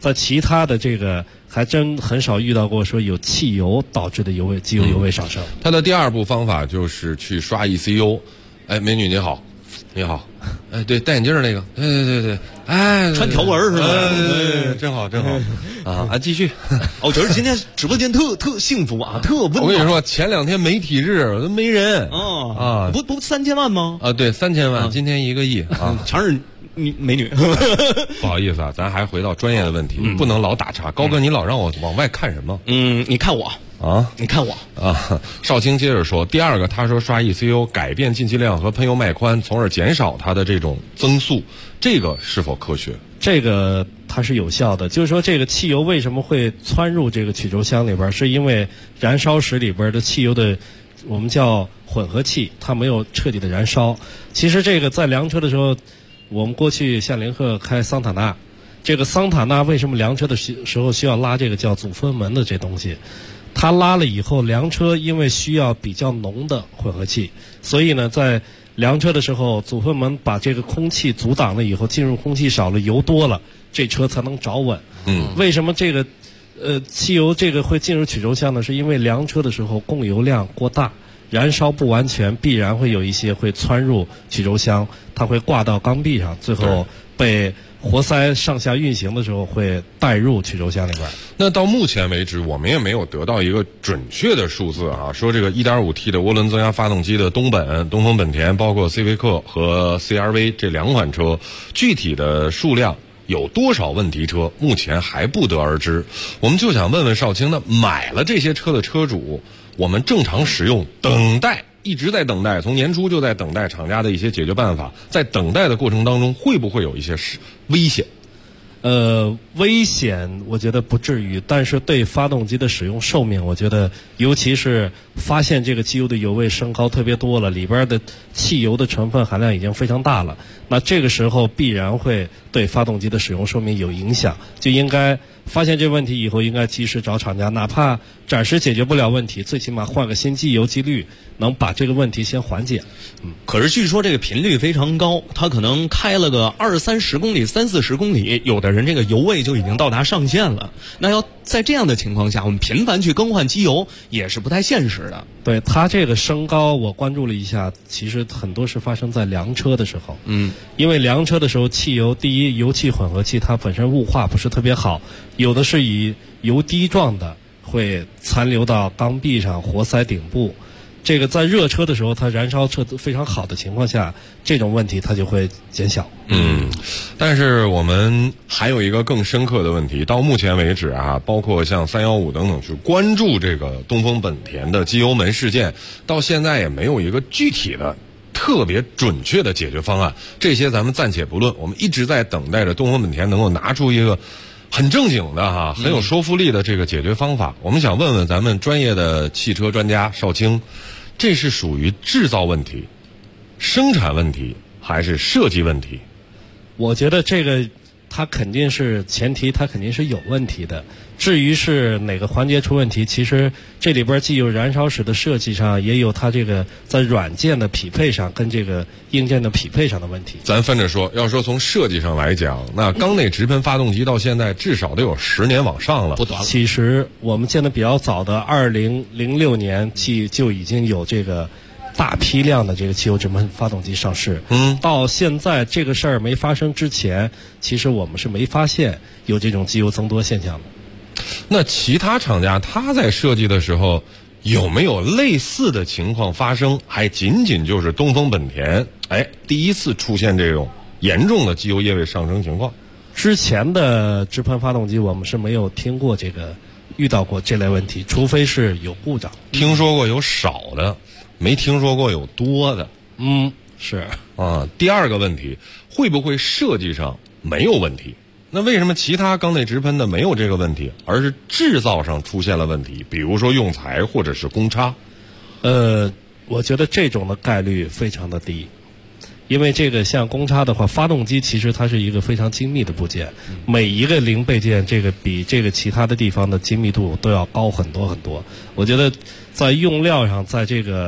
在其他的这个还真很少遇到过说有汽油导致的机油油位上升。 它的第二步方法就是去刷 ECU。哎，美女你好，你好，哎，对，戴眼镜那个，对，哎， 穿条纹是吧？ 对，真好啊！继续。 我觉得今天直播间特幸福啊，特温暖。 我跟你说，前2天媒体日都没人不3000万吗？ 啊，对，3000万，今天1个亿啊， 全是美女。 不好意思啊，咱还回到专业的问题，不能老打岔。高哥，你老让我往外看什么？ 你看我。你看我啊，少卿接着说，第二个，他说刷 ECU 改变进气量和喷油脉宽，从而减少它的这种增速，这个是否科学？ 这个它是有效的，就是说这个汽油为什么会窜入这个曲轴箱里边，是因为燃烧室里边的汽油的我们叫混合气，它没有彻底的燃烧。其实这个在量车的时候，我们过去像林鹤开桑塔纳，这个桑塔纳为什么量车的时候需要拉这个叫阻分门的这东西？它拉了以后，量车因为需要比较浓的混合气，所以呢，在量车的时候，阻分门把这个空气阻挡了以后，进入空气少了，油多了，这车才能着稳。为什么这个汽油这个会进入曲轴箱呢？是因为量车的时候供油量过大，燃烧不完全，必然会有一些会窜入曲轴箱，它会挂到缸壁上，最后被活塞上下运行的时候会带入曲轴箱里边。 那到目前为止，我们也没有得到一个准确的数字啊，说这个 1.5T 的涡轮增压发动机的东风本田，包括 C 威克和 CR-V 这2款车，具体的数量有多少问题车，目前还不得而知。我们就想问问少卿，那买了这些车的车主，我们正常使用，一直在等待，从年初就在等待厂家的一些解决办法，在等待的过程当中，会不会有一些危险？ 危险我觉得不至于，但是对发动机的使用寿命，我觉得尤其是发现这个机油的油位升高特别多了，里边的汽油的成分含量已经非常大了，那这个时候必然会对发动机的使用寿命有影响，就应该发现这问题以后，应该及时找厂家，哪怕暂时解决不了问题，最起码换个新机油机滤，能把这个问题先缓解。 可是据说这个频率非常高，他可能开了个20-30公里、30-40公里，有的人这个油位就已经到达上限了。那要在这样的情况下，我们频繁去更换机油也是不太现实的。 对，它这个升高，我关注了一下，其实很多是发生在量车的时候。因为量车的时候，汽油第一，油气混合气它本身雾化不是特别好，有的是以油滴状的会残留到缸壁上、活塞顶部。这个在热车的时候，它燃烧车非常好的情况下，这种问题它就会减小。 但是我们还有一个更深刻的问题，到目前为止啊，包括像315等等去关注这个东风本田的机油门事件，到现在也没有一个具体的特别准确的解决方案。这些咱们暂且不论，我们一直在等待着东风本田能够拿出一个很正经的很有说服力的这个解决方法。我们想问问咱们专业的汽车专家少卿，这是属于制造问题、生产问题还是设计问题？ 我觉得这个它肯定是前提，它肯定是有问题的。至于是哪个环节出问题，其实这里边既有燃烧室的设计上，也有它这个在软件的匹配上跟这个硬件的匹配上的问题。 咱分着说，要说从设计上来讲，那缸内直喷发动机到现在至少得有10年往上了， 不短了。其实我们见的比较早的2006年就已经有这个大批量的这个汽油直喷发动机上市。到现在这个事儿没发生之前，其实我们是没发现有这种机油增多现象的。 那其他厂家他在设计的时候有没有类似的情况发生？还仅仅就是东风本田第一次出现这种严重的机油液位上升情况？ 之前的直喷发动机我们是没有听过遇到过这类问题，除非是有故障。 听说过有少的，没听说过有多的。 是啊。第二个问题，会不会设计上没有问题？那为什么其他缸内直喷的没有这个问题，而是制造上出现了问题？比如说用材或者是公差？ 我觉得这种的概率非常的低，因为这个像公差的话，发动机其实它是一个非常精密的部件，每一个零备件这个比这个其他的地方的精密度都要高很多很多。我觉得在用料上，在这个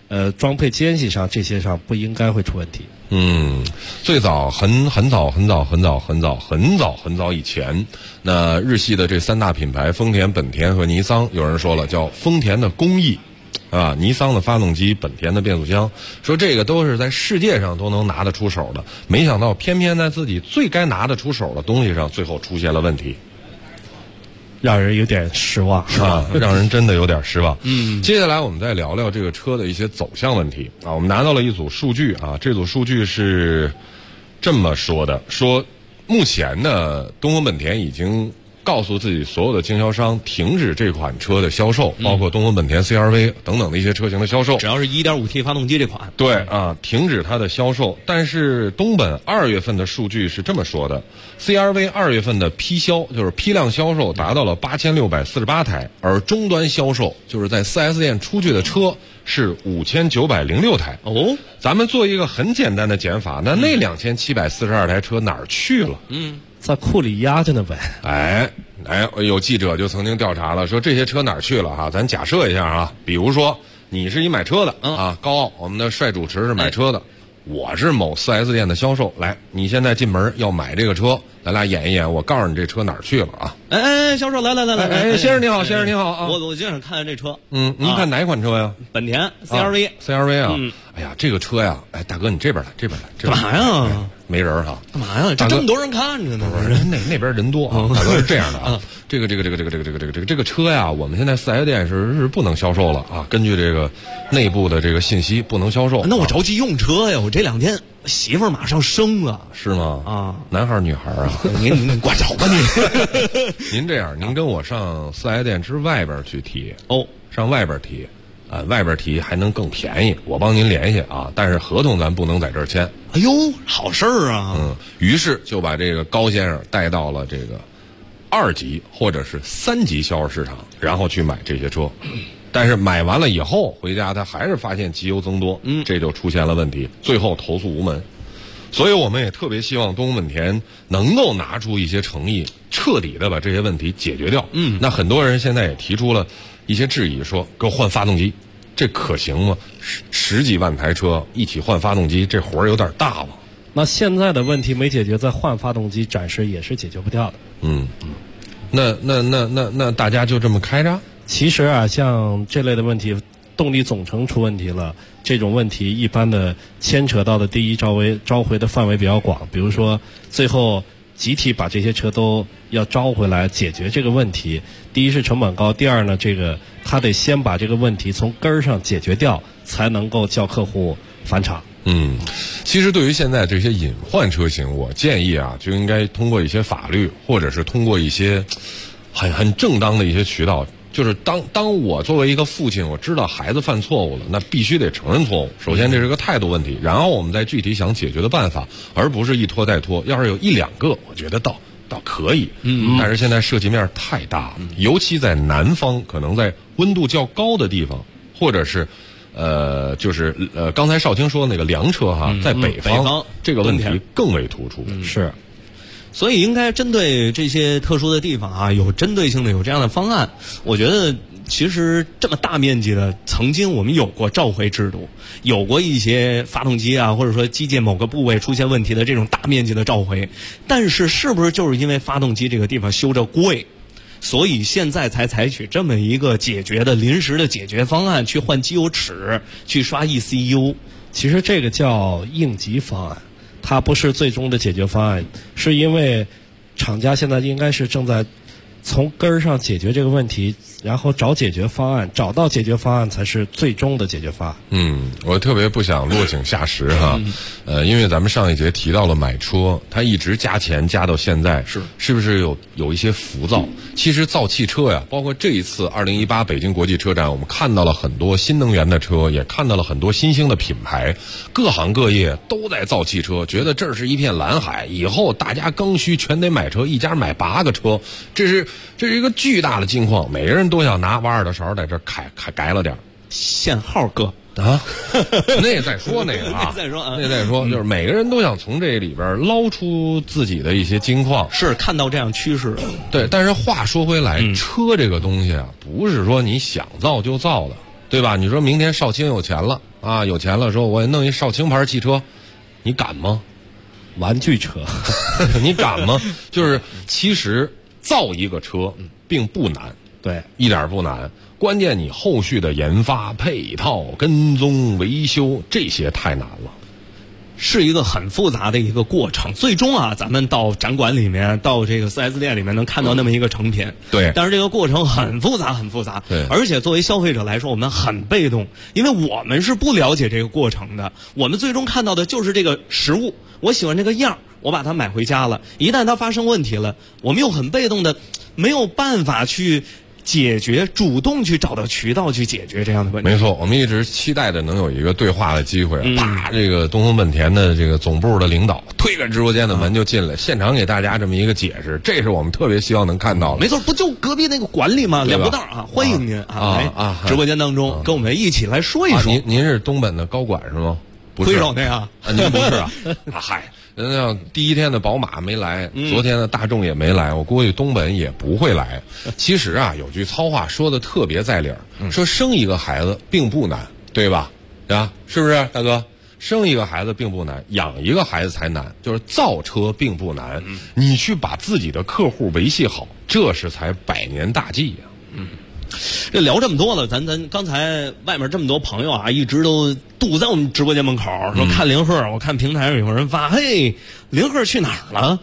装配间隙上这些上不应该会出问题。 最早很早以前，那日系的这3大品牌丰田、本田和尼桑，有人说了叫丰田的工艺啊，尼桑的发动机，本田的变速箱，说这个都是在世界上都能拿得出手的，没想到偏偏在自己最该拿得出手的东西上，最后出现了问题， 让人有点失望啊，让人真的有点失望。接下来我们再聊聊这个车的一些走向问题啊。我们拿到了一组数据啊，这组数据是这么说的，说目前呢，东风本田已经告诉自己所有的经销商停止这款车的销售，包括东风本田 CR-V 等等的一些车型的销售， 只要是 1.5T 发动机这款， 对啊，停止它的销售。但是东本2月份的数据是这么说的， CR-V 2月份的批销，就是批量销售达到了8648台，而终端销售就是在 4S 店出去的车是5906台。咱们做一个很简单的减法，那2742台车哪儿去了？ 在库里压着呢呗。 有记者就曾经调查了，说这些车哪儿去了哈？咱假设一下啊，比如说你是一买车的啊，高傲，我们的帅主持是买车的，我是某 4S 店的销售，来，你现在进门要买这个车，咱俩演一演，我告诉你这车哪儿去了啊？ 销售来， 先生你好，先生你好啊！ 我就想看看这车。 您看哪款车呀？ 本田 CR-V 啊。哎呀，这个车呀，哎，大哥你这边来， 干嘛呀？ 没人哈？ 干嘛呀？这么多人看着呢。 那边人多啊。大哥是这样的啊，这个车呀，我们现在4S店是不能销售了啊。根据这个内部的这个信息，不能销售。 那我着急用车呀，我这2天媳妇儿马上生了。 是吗？ 啊， 男孩女孩啊？ 您管着吧您。 您这样，您跟我上4S店之外边去提上外边提。外边提还能更便宜，我帮您联系啊，但是合同咱不能在这儿签。 哎呦，好事儿啊！ 于是就把这个高先生带到了这个2级或者是3级销售市场，然后去买这些车。但是买完了以后回家，他还是发现机油增多，这就出现了问题，最后投诉无门。所以我们也特别希望东风本田能够拿出一些诚意，彻底的把这些问题解决掉。那很多人现在也提出了一些质疑，说给我换发动机，这可行吗？10几万台车一起换发动机，这活儿有点大了。 那现在的问题没解决，再换发动机暂时也是解决不掉的。 那大家就这么开着？ 其实啊，像这类的问题，动力总成出问题了，这种问题一般的牵扯到的第一召回的范围比较广，比如说最后集体把这些车都要招回来解决这个问题。第一是成本高，第二呢，这个他得先把这个问题从根儿上解决掉，才能够叫客户返厂。 其实对于现在这些隐患车型，我建议啊，就应该通过一些法律，或者是通过一些很正当的一些渠道。就是当我作为一个父亲，我知道孩子犯错误了，那必须得承认错误。首先这是个态度问题，然后我们再具体想解决的办法，而不是一拖再拖。要是有1-2个，我觉得倒可以。但是现在涉及面太大了，尤其在南方，可能在温度较高的地方，或者是刚才少卿说的那个凉车哈，在北方这个问题更为突出。 是。 所以应该针对这些特殊的地方啊，有针对性的有这样的方案。我觉得其实这么大面积的，曾经我们有过召回制度，有过一些发动机啊，或者说机械某个部位出现问题的这种大面积的召回。但是不是就是因为发动机这个地方修着贵，所以现在才采取这么一个临时的解决方案，去换机油尺，去刷 ECU？ 其实这个叫应急方案。它不是最终的解决方案，是因为厂家现在应该是正在从根儿上解决这个问题，然后找解决方案，找到解决方案才是最终的解决方案。 我特别不想落井下石哈，因为咱们上一节提到了买车，它一直加钱加到现在，是不是有一些浮躁？其实造汽车呀，包括这一次2018北京国际车展，我们看到了很多新能源的车，也看到了很多新兴的品牌，各行各业都在造汽车，觉得这是一片蓝海，以后大家刚需全得买车，一家买8个车，这是一个巨大的境况，每个人都想拿挖耳的勺在这改了点限号哥啊，那再说那个啊，那再说，就是每个人都想从这里边捞出自己的一些金矿， 是看到这样趋势。 对，但是话说回来，车这个东西啊，不是说你想造就造的， 对吧？你说明天少卿有钱了啊，有钱了，说我弄一少卿牌汽车，你敢吗？ 玩具车， 你敢吗？就是其实造一个车并不难， 对， 一点不难。关键你后续的研发、配套、跟踪、维修这些太难了。 是一个很复杂的一个过程，最终啊，咱们到展馆里面，到这个 4S 店里面能看到那么一个成品。 对， 但是这个过程很复杂，很复杂。 对， 而且作为消费者来说，我们很被动，因为我们是不了解这个过程的。我们最终看到的就是这个实物，我喜欢这个样，我把它买回家了。一旦它发生问题了，我们又很被动的，没有办法去解决，主动去找到渠道去解决这样的问题。 没错，我们一直期待着能有一个对话的机会。啪，这个东风本田的这个总部的领导推开直播间的门就进来，现场给大家这么一个解释，这是我们特别希望能看到的。 没错，不就隔壁那个馆里吗？两步道啊，欢迎您来直播间当中跟我们一起来说一说。 您是东本的高管是吗？不是， 挥手那个您不是啊？嗨。第一天的宝马没来，昨天的大众也没来，我估计东本也不会来。其实啊，有句糙话说的特别在理儿，说生一个孩子并不难，对吧？啊，是不是大哥？生一个孩子并不难，养一个孩子才难。就是造车并不难，你去把自己的客户维系好，这是才百年大计呀。 这聊这么多了，咱刚才外面这么多朋友啊，一直都堵在我们直播间门口，说看林鹤。我看平台上有人发，嘿，林鹤去哪儿了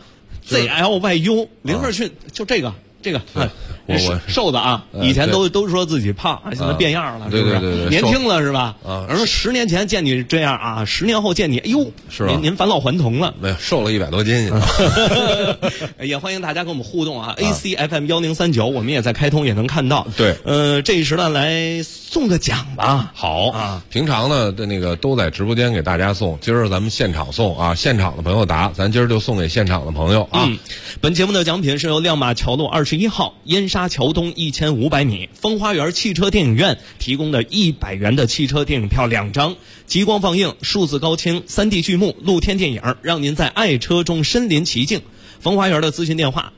？ZLYU， 林鹤去就这个。我瘦子啊，以前都说自己胖，现在变样了，是不是？ 对， 年轻了是吧？而说10年前见你这样啊，10年后见你，哎呦， 是吧？ 您返老还童了， 没有，瘦了100多斤。 也欢迎大家跟我们互动啊 ！ACFM 1039，我们也在开通，也能看到。 对， 这一时段来送个奖吧。 好啊，平常呢的那个都在直播间给大家送，今儿咱们现场送啊，现场的朋友答，咱今儿就送给现场的朋友啊。 本节目的奖品是由亮马桥路21号燕沙桥东1500米风花园汽车电影院提供的100元的汽车电影票2张，极光放映、数字高清、3D 剧目、露天电影，让您在爱车中身临其境。风花园的咨询电话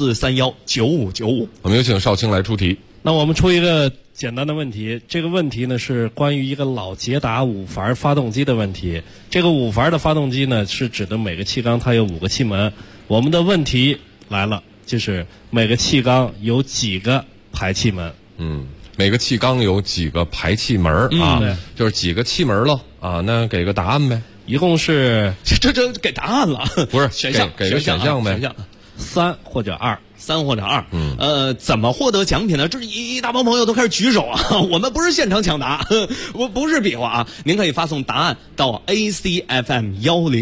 64319595。 我们有请少卿来出题。 那我们出一个简单的问题，这个问题呢是关于一个老捷达5阀发动机的问题。这个5阀的发动机呢是指的每个气缸它有5个气门。我们的问题来了，就是每个气缸有几个排气门？ 每个气缸有几个排气门啊？就是几个气门了啊？那给个答案呗。 一共是这给答案了， 不是选项， 给个选项呗。 选项 3或者2。 3或者2，怎么获得奖品呢？这一大帮朋友都开始举手啊！我们不是现场抢答，不是比划啊！您可以发送答案到 ACFM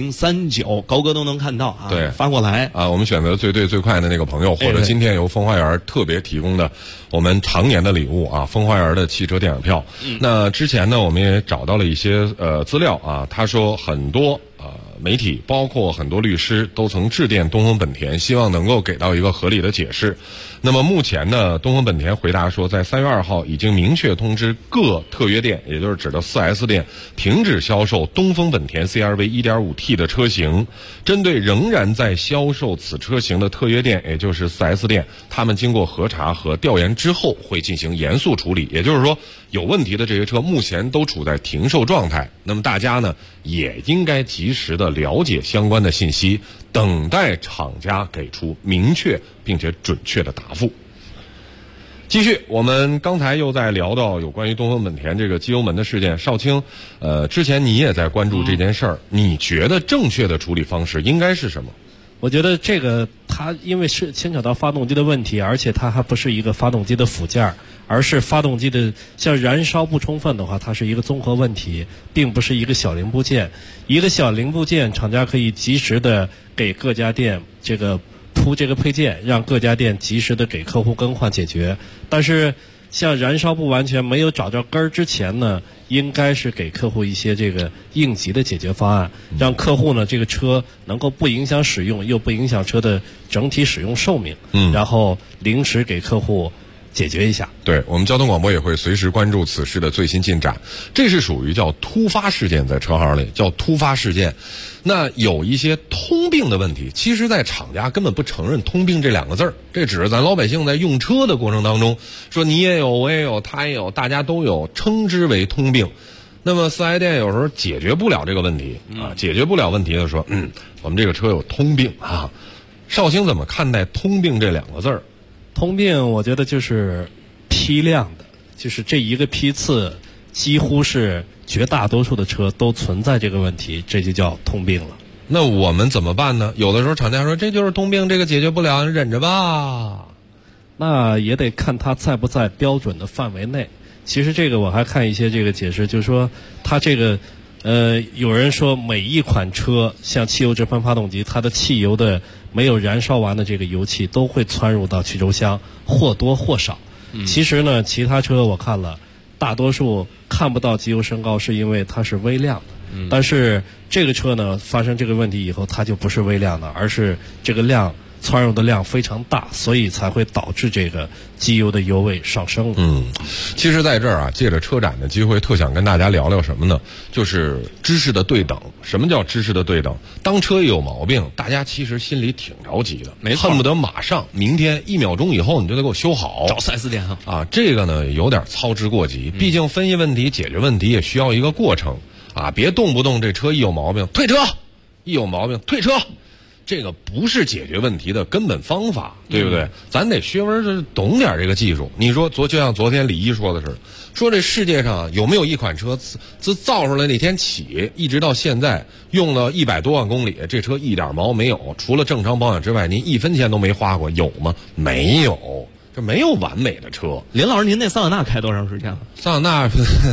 1039，高哥都能看到啊。 对， 发过来啊！我们选择最对最快的那个朋友，或者今天由风花园特别提供的我们常年的礼物啊，风花园的汽车电影票。那之前呢，我们也找到了一些资料啊，他说很多媒体包括很多律师都曾致电东风本田，希望能够给到一个合理的解释。那么目前呢，东风本田回答说，在3月2号已经明确通知各特约店，也就是指的 4S 店，停止销售东风本田 CR-V 1.5T 的车型。针对仍然在销售此车型的特约店，也就是 4S 店，他们经过核查和调研之后会进行严肃处理。也就是说，有问题的这些车目前都处在停售状态。那么大家呢，也应该及时的了解相关的信息，等待厂家给出明确并且准确的答复。继续，我们刚才又在聊到有关于东风本田这个机油门的事件。少卿，之前你也在关注这件事儿，你觉得正确的处理方式应该是什么？ 我觉得这个它因为是牵扯到发动机的问题，而且它还不是一个发动机的附件，而是发动机的，像燃烧不充分的话，它是一个综合问题，并不是一个小零部件。一个小零部件，厂家可以及时的给各家店铺这个配件，让各家店及时的给客户更换解决。但是像燃烧不完全没有找着根儿之前呢，应该是给客户一些这个应急的解决方案，让客户呢这个车能够不影响使用，又不影响车的整体使用寿命。然后临时给客户解决一下。 对，我们交通广播也会随时关注此事的最新进展。这是属于叫突发事件，在车行里叫突发事件。那有一些通病的问题，其实在厂家根本不承认通病这2个字儿，这只是咱老百姓在用车的过程当中说你也有我也有他也有大家都有，称之为通病。那么4S店有时候解决不了这个问题解决不了问题的说我们这个车有通病啊。绍兴怎么看待通病这2个字儿？ 通病我觉得就是批量的，就是这一个批次几乎是绝大多数的车都存在这个问题，这就叫通病了。 那我们怎么办呢？有的时候厂家说这就是通病，这个解决不了，忍着吧。 那也得看它在不在标准的范围内。其实这个我还看一些这个解释，就是说它这个有人说每一款车像汽油直喷发动机，它的汽油的没有燃烧完的这个油气都会窜入到曲轴箱，或多或少。其实呢，其他车我看了，大多数看不到机油升高，是因为它是微量的。但是这个车呢，发生这个问题以后，它就不是微量的，而是这个量窜入的量非常大，所以才会导致这个机油的油位上升。 其实在这儿啊，借着车展的机会，特想跟大家聊聊什么呢？就是知识的对等。什么叫知识的对等？当车一有毛病，大家其实心里挺着急的， 没错， 恨不得马上明天1秒钟以后你就得给我修好， 找4S店啊。这个呢有点操之过急，毕竟分析问题、解决问题也需要一个过程啊，别动不动这车一有毛病退车，一有毛病退车。这个不是解决问题的根本方法，对不对？咱得学文懂点这个技术。你说就像昨天李一说的是，说这世界上有没有一款车自造出来那天起，一直到现在用了100多万公里，这车一点毛没有，除了正常保养之外，您1分钱都没花过，有吗？没有，这没有完美的车。 林老师，您那桑塔纳开多长时间了？ 桑塔纳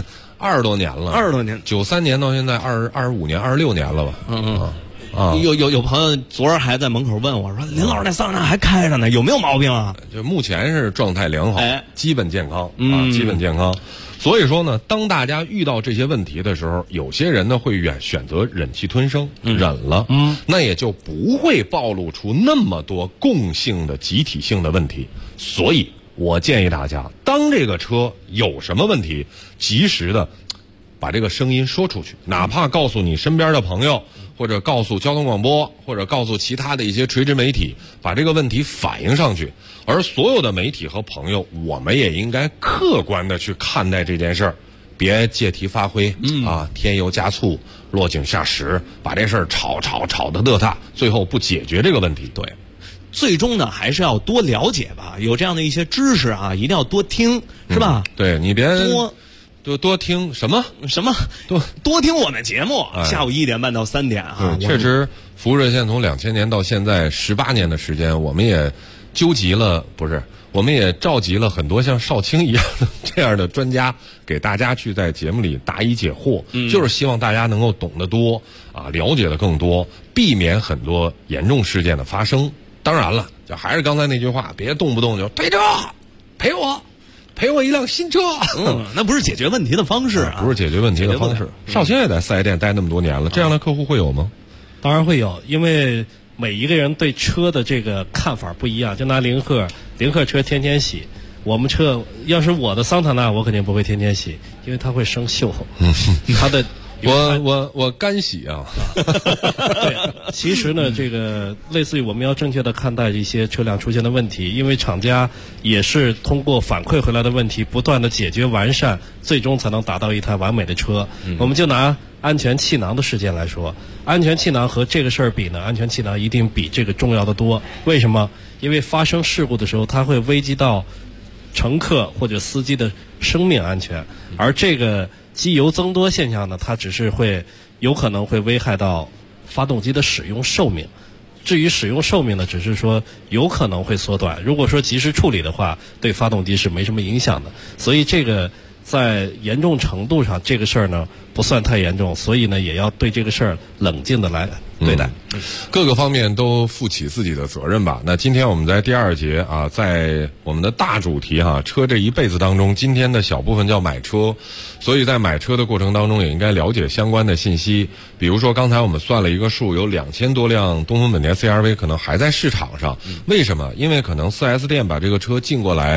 20多年了 ，20多年 ，93年到现在25年、26年了吧？ 有朋友昨儿还在门口问我说：“林老师，那桑塔纳还开着呢，有没有毛病啊？” 就目前是状态良好，基本健康基本健康。所以说呢，当大家遇到这些问题的时候，有些人呢会选择忍气吞声，忍了，那也就不会暴露出那么多共性的集体性的问题。所以我建议大家，当这个车有什么问题，及时的把这个声音说出去，哪怕告诉你身边的朋友，或者告诉交通广播，或者告诉其他的一些垂直媒体，把这个问题反映上去。而所有的媒体和朋友，我们也应该客观的去看待这件事儿，别借题发挥，添油加醋，落井下石，把这事儿吵得得大，最后不解决这个问题。 对，最终呢还是要多了解吧，有这样的一些知识啊，一定要多听，是吧？ 对，你别多听什么多听我们节目，下午1点半到3点啊。 确实，服务热线从2000年到现在18年的时间，我们也我们也召集了很多像少卿一样的这样的专家，给大家去在节目里答疑解惑，就是希望大家能够懂得多了解的更多，避免很多严重事件的发生。当然了，就还是刚才那句话，别动不动就退车，赔我一辆新车， 那不是解决问题的方式不是解决问题的方式。少卿也在4S店待那么多年了，这样的客户会有吗？ 当然会有，因为每一个人对车的这个看法不一样。就拿领克车天天洗，我们车要是我的桑塔纳，我肯定不会天天洗，因为它会生锈。它的我干洗啊。 对，其实呢，这个类似于我们要正确的看待一些车辆出现的问题，因为厂家也是通过反馈回来的问题，不断的解决完善，最终才能达到一台完美的车。我们就拿安全气囊的事件来说，安全气囊和这个事儿比呢，安全气囊一定比这个重要的多。为什么？因为发生事故的时候，它会危及到乘客或者司机的生命安全，而这个机油增多现象呢，它只是有可能会危害到发动机的使用寿命。至于使用寿命呢，只是说有可能会缩短，如果说及时处理的话，对发动机是没什么影响的。所以这个在严重程度上，这个事儿呢不算太严重，所以呢也要对这个事儿冷静的来对待。 各个方面都负起自己的责任吧。那今天我们在第2节在我们的大主题车这一辈子当中，今天的小部分叫买车，所以在买车的过程当中也应该了解相关的信息。比如说刚才我们算了一个数，有2000多辆东风本田 CR-V 可能还在市场上。为什么？因为可能4S店把这个车进过来，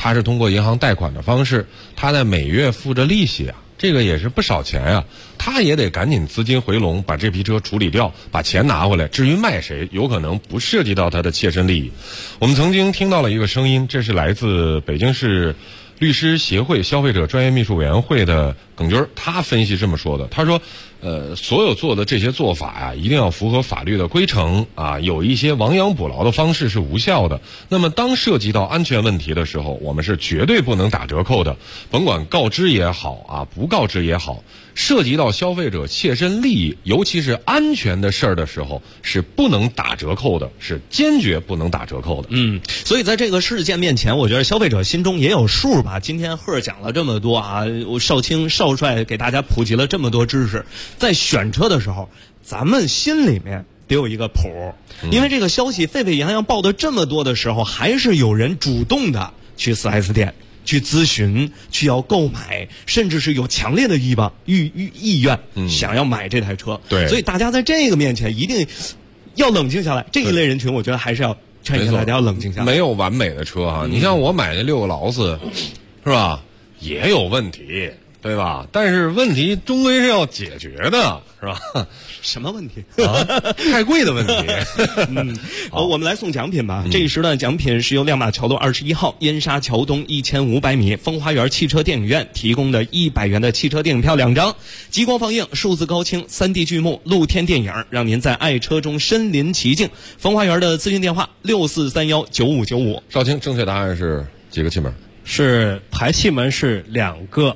他是通过银行贷款的方式，他在每月付着利息啊，这个也是不少钱啊，他也得赶紧资金回笼，把这批车处理掉，把钱拿回来。至于卖谁，有可能不涉及到他的切身利益。我们曾经听到了一个声音，这是来自北京市律师协会消费者专业秘书委员会的耿军，他分析这么说的，他说所有做的这些做法呀，一定要符合法律的规程啊，有一些亡羊补牢的方式是无效的。那么当涉及到安全问题的时候，我们是绝对不能打折扣的，甭管告知也好啊，不告知也好，涉及到消费者切身利益，尤其是安全的事儿的时候，是不能打折扣的，是坚决不能打折扣的。 所以在这个事件面前，我觉得消费者心中也有数吧。今天贺讲了这么多啊，少卿少帅给大家普及了这么多知识，在选车的时候，咱们心里面得有一个谱，因为这个消息沸沸扬扬报的这么多的时候，还是有人主动的去 4S 店去咨询，去要购买，甚至是有强烈的意愿想要买这台车。 对， 所以大家在这个面前一定要冷静下来。这一类人群，我觉得还是要劝大家要冷静下来。 没有完美的车啊，你像我买的6个劳斯，是吧？也有问题，对吧？但是问题终归是要解决的，是吧？ 什么问题？ 太贵的问题。 我们来送奖品吧。这一时段奖品是由亮马桥东21号燕莎桥东1500米风花园汽车电影院提供的100元的汽车电影票2张，极光放映，数字高清，3D 剧目，露天电影，让您在爱车中身临其境。风花园的咨询电话64319595。 少卿，正确答案是几个气门？ 是排气门是2个。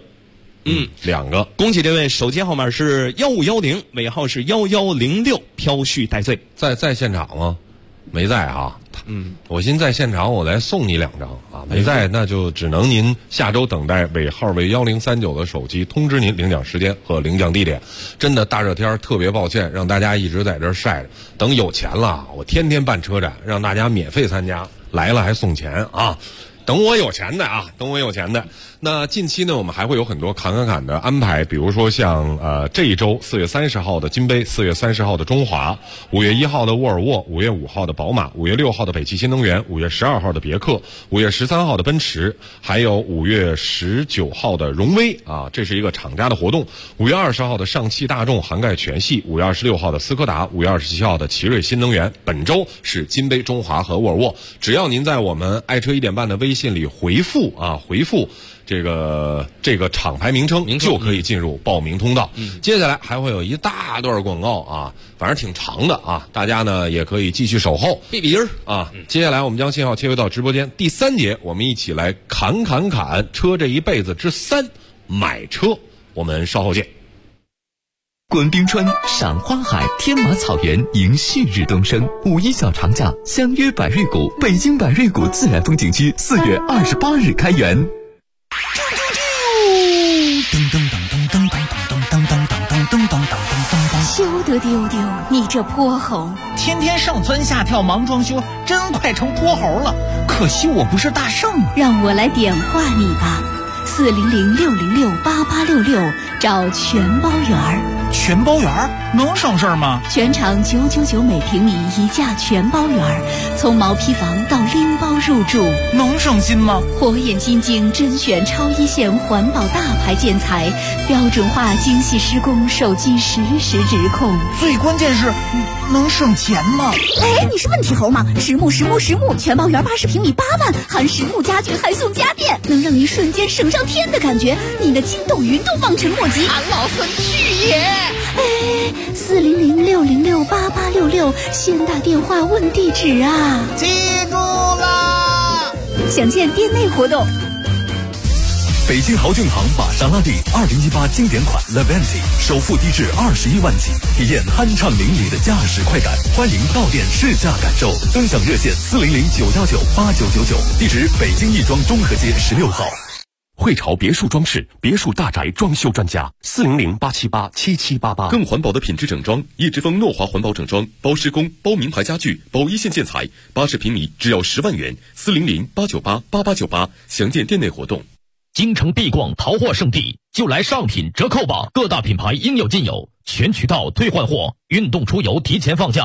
2个。 恭喜这位，手机号码是1510，尾号是1106，飘絮带罪。 在现场吗？没在啊。我寻在现场，我来送你2张啊。没在，那就只能您下周等待尾号为1039的手机通知您领奖时间和领奖地点。真的大热天，特别抱歉让大家一直在这儿晒着。等有钱了，我天天办车展，让大家免费参加，来了还送钱啊。等我有钱的啊，等我有钱的。那近期呢，我们还会有很多侃的安排，比如说像这一周4月30号的金杯，4月30号的中华，5月1号的沃尔沃，5月5号的宝马，5月6号的北汽新能源，5月12号的别克，5月13号的奔驰，还有5月19号的荣威啊，这是一个厂家的活动。5月20号的上汽大众，涵盖全系；5月26号的斯柯达，5月27号的奇瑞新能源。本周是金杯、中华和沃尔沃。只要您在我们爱车1点半的微信里回复这个厂牌名称，就可以进入报名通道。接下来还会有一大段广告啊，反正挺长的啊，大家呢也可以继续守候。 闭音啊！接下来我们将信号切回到直播间第3节，我们一起来侃车这一辈子之3，买车。我们稍后见。 观冰川，赏花海，天马草原，迎旭日东升。5·1小长假，相约百瑞谷，北京百瑞谷自然风景区4月28日开园。 休得丢丢，你这泼猴！ 天天上蹿下跳忙装修，真快成泼猴了。可惜我不是大圣， 让我来点化你吧。400-606-8866，找全包园儿。 全包园儿能省事儿吗？ 全场999每平米一价全包园儿，从毛坯房到拎包入住， 能省心吗？ 火眼金睛甄选超一线环保大牌建材，标准化精细施工，手机实时直控。 最关键是能省钱吗？ 哎，你是问题猴吗？实木全包园80平米8万，含实木家具还送家电，能让你瞬间省上天的感觉，你的筋斗云都望尘莫及。 俺老孙去也！ 哎，400-606-8866，先打电话问地址啊！ 记住啦！ 详见店内活动。 北京豪骏行玛莎拉蒂2018经典款 Levante 首付低至21万起，体验酣畅淋漓的驾驶快感。欢迎到店试驾感受，尊享热线400-919-8999，地址北京亦庄中和街16号。 汇潮别墅装饰，别墅大宅装修专家，400-878-7788。更环保的品质整装，叶之峰诺华环保整装，包施工、包名牌家具、包一线建材，80平米只要10万元，400-898-8898。详见店内活动。 京城必逛淘货圣地，就来上品折扣吧！各大品牌应有尽有，全渠道退换货，运动出游提前放假。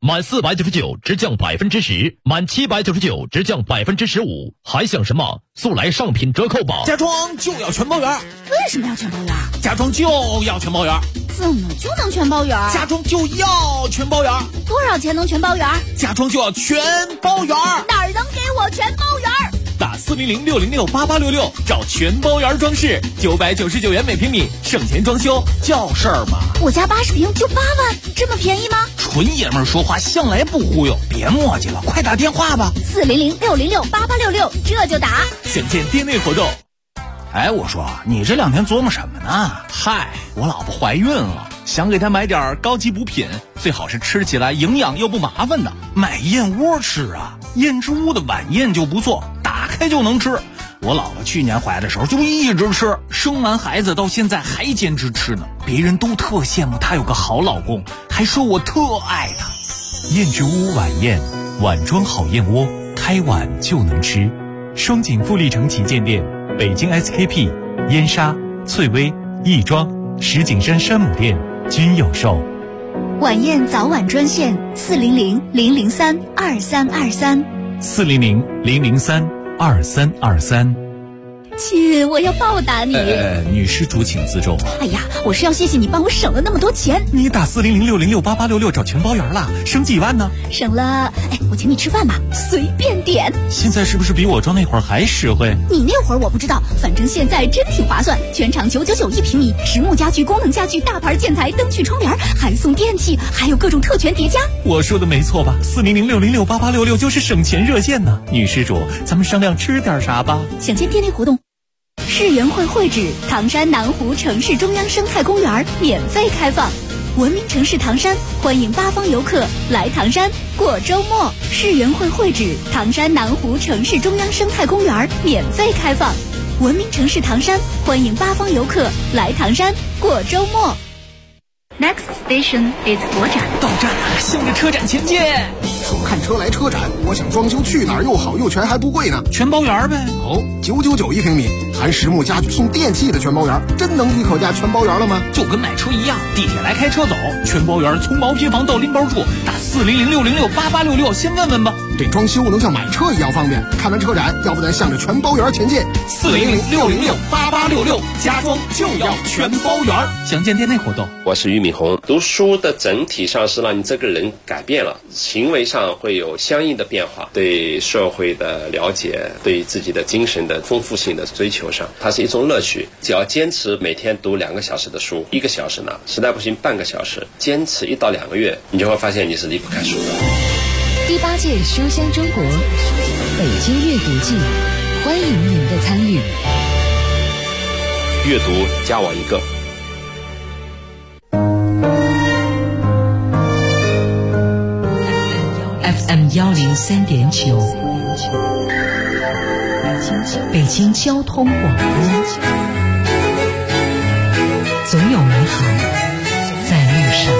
满499直降10%，满799直降15%，还想什么？速来上品折扣吧！ 家装就要全包圆。 为什么要全包圆？ 家装就要全包圆。 怎么就能全包圆？ 家装就要全包圆。 多少钱能全包圆？ 家装就要全包圆。 哪儿能给我全包圆？ 打400-606-8866找全包圆装饰，999元每平米，省钱装修叫事儿嘛。 我家80平就8万，这么便宜吗？ 纯爷们儿说话向来不忽悠，别磨叽了，快打电话吧。 400-606-8866，这就打。 想见店内活动。哎，我说你这2天琢磨什么呢？嗨，我老婆怀孕了，想给她买点高级补品，最好是吃起来营养又不麻烦的。买燕窝吃啊，燕之屋的晚宴就不错，打开就能吃。我老婆去年怀的时候就一直吃，生完孩子到现在还坚持吃呢。别人都特羡慕她有个好老公，还说我特爱她。 燕之屋晚宴，碗装好燕窝，开碗就能吃。双井富力城旗舰店、北京 SKP、燕莎、翠微、亦庄、石景山山姆店均有售。 晚宴早晚专线400-003-2323。 400-003-2323。 亲，我要报答你。 女施主请自重。 哎呀，我是要谢谢你帮我省了那么多钱。 你打400-606-8866找全包圆了，省几万呢？ 省了，我请你吃饭吧，随便点。 现在是不是比我装那会儿还实惠？ 你那会儿我不知道，反正现在真挺划算，全场999一平米，实木家具、功能家具、大牌建材、灯具、窗帘，还送电器，还有各种特权叠加。 我说的没错吧？400-606-8866就是省钱热线呢。女施主，咱们商量吃点啥吧？ 想见店内活动。世园会会址唐山南湖城市中央生态公园免费开放，文明城市唐山欢迎8方游客来唐山过周末。世园会会址唐山南湖城市中央生态公园免费开放，文明城市唐山欢迎8方游客来唐山过周末。Next station is 国展。 到站了，向着车展前进。 说看车来车展，我想装修去哪儿又好又全还不贵呢？ 全包圆呗。 哦，999一平米，含实木家具送电器的全包圆，真能一口价全包圆了吗？ 就跟买车一样，地铁来开车走，全包圆从毛坯房到拎包住，打400-606-8866，先问问吧。 这装修能像买车一样方便。看完车展，要不咱向着全包圆前进。 400-606-8866，家装就要全包圆。详见店内活动。 我是俞敏洪。读书的整体上是让你这个人改变了，行为上会有相应的变化，对社会的了解，对自己的精神的丰富性的追求上，它是一种乐趣。只要坚持每天读2个小时的书，1个小时呢，实在不行半个小时，坚持1到2个月，你就会发现你是离不开书的。 第8届书香中国北京阅读季，欢迎您的参与。 阅读加我1个。 FM 103.9，北京交通广播，总有美好在路上。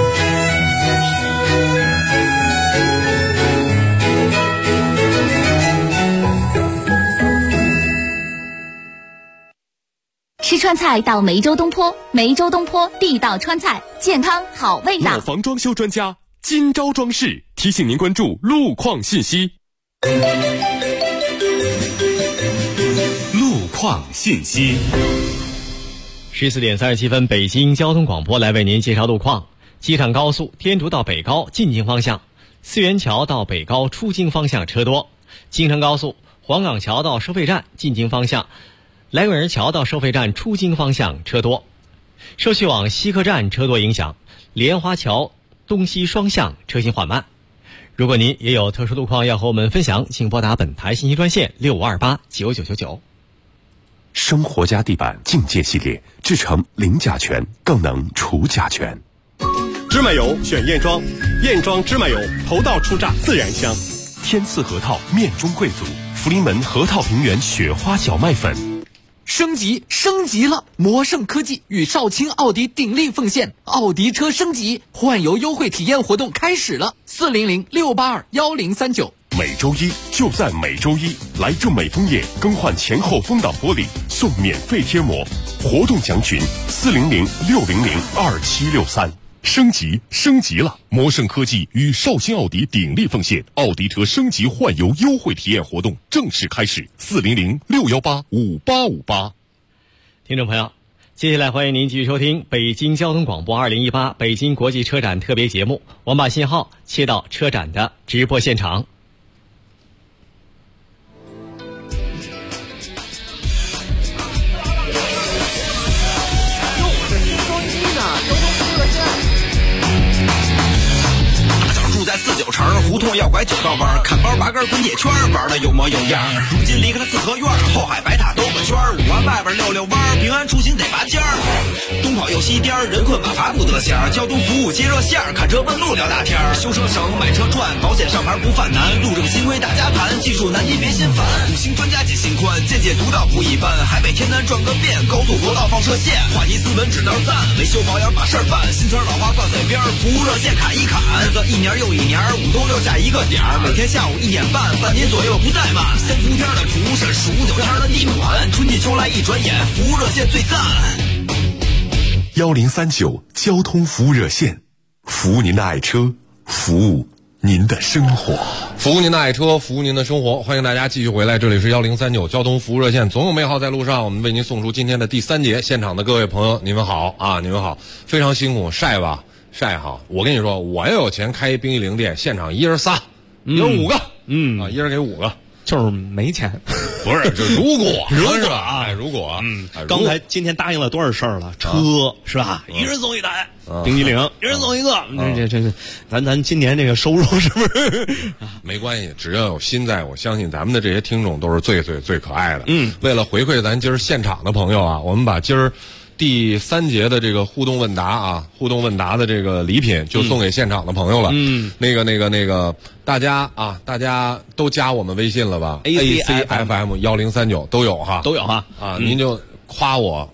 吃川菜到梅州东坡，梅州东坡地道川菜，健康好味道。 老房装修专家金招装饰提醒您关注路况信息。 路况信息。 14点37分，北京交通广播来为您介绍路况。机场高速天竺到北高进京方向，四元桥到北高出京方向车多；京承高速黄岗桥到收费站进京方向，来滚人桥到收费站出京方向车多。受去往西客站车多影响，莲花桥东西双向车行缓慢。如果您也有特殊路况要和我们分享，请拨打本台信息专线65289999。 生活家地板境界系列，制成零甲醛，更能除甲醛。 芝麻油选燕庄，燕庄芝麻油头道初榨自然香。 天赐核桃面中贵族，福临门核桃平原雪花小麦粉。 升级了！魔盛科技与少卿奥迪鼎力奉献，奥迪车升级换油优惠体验活动开始了，400-682-1039。 每周一就在每周一，来这美丰业更换前后风挡玻璃送免费贴膜，活动详询400-600-2763。 升级，升级了！摩胜科技与绍兴奥迪鼎力奉献，奥迪车升级换油优惠体验活动正式开始，400-618-5858。 听众朋友，接下来欢迎您继续收听北京交通广播2018北京国际车展特别节目。我们把信号切到车展的直播现场。 在49城胡同要拐9道弯，砍包拔根滚铁圈，玩的有模有样。如今离开了四合院，后海白塔兜个圈，5环外边溜弯，平安出行得拔尖儿。东跑右西颠，人困马乏不得闲。交通服务接热线，看车问路聊大天。修车省，买车赚，保险上牌不犯难。路这个新规大家盘，技术难题别心烦。5星专家解心宽，见解独到不一般。海北天南转个遍，高速国道放射线。话题斯文指道赞，维修保养把事儿办。新词老话放嘴边，服务热线砍一砍。日子一年又一年，5都留下一个点儿，每天下午1点半，半年左右不怠慢。3伏天的蒲扇，数9天的地暖，春季秋来一转眼，服务热线最赞。 1039交通服务热线，服务您的爱车，服务您的生活， 服务您的爱车，服务您的生活。欢迎大家继续回来，这里是1039交通服务热线，总有美好在路上。我们为您送出今天的第3节，现场的各位朋友，你们好啊，你们好，非常辛苦，晒吧。晒好，我跟你说，我要有钱开一冰激凌店，现场一人仨，有5个，一人给5个， 就是没钱， 不是，就如果是吧？ 啊，如果， 刚才今天答应了多少事儿了？车是吧？一人送一台冰激凌，一人送一个。这，咱今年这个收入是不是？ 没关系，只要有心在，我相信咱们的这些听众都是最可爱的。为了回馈咱今儿现场的朋友啊，我们把今儿第3节的这个互动问答的这个礼品就送给现场的朋友了。那个，大家都加我们微信了吧 ？ACFM 1039都有哈，您就夸我。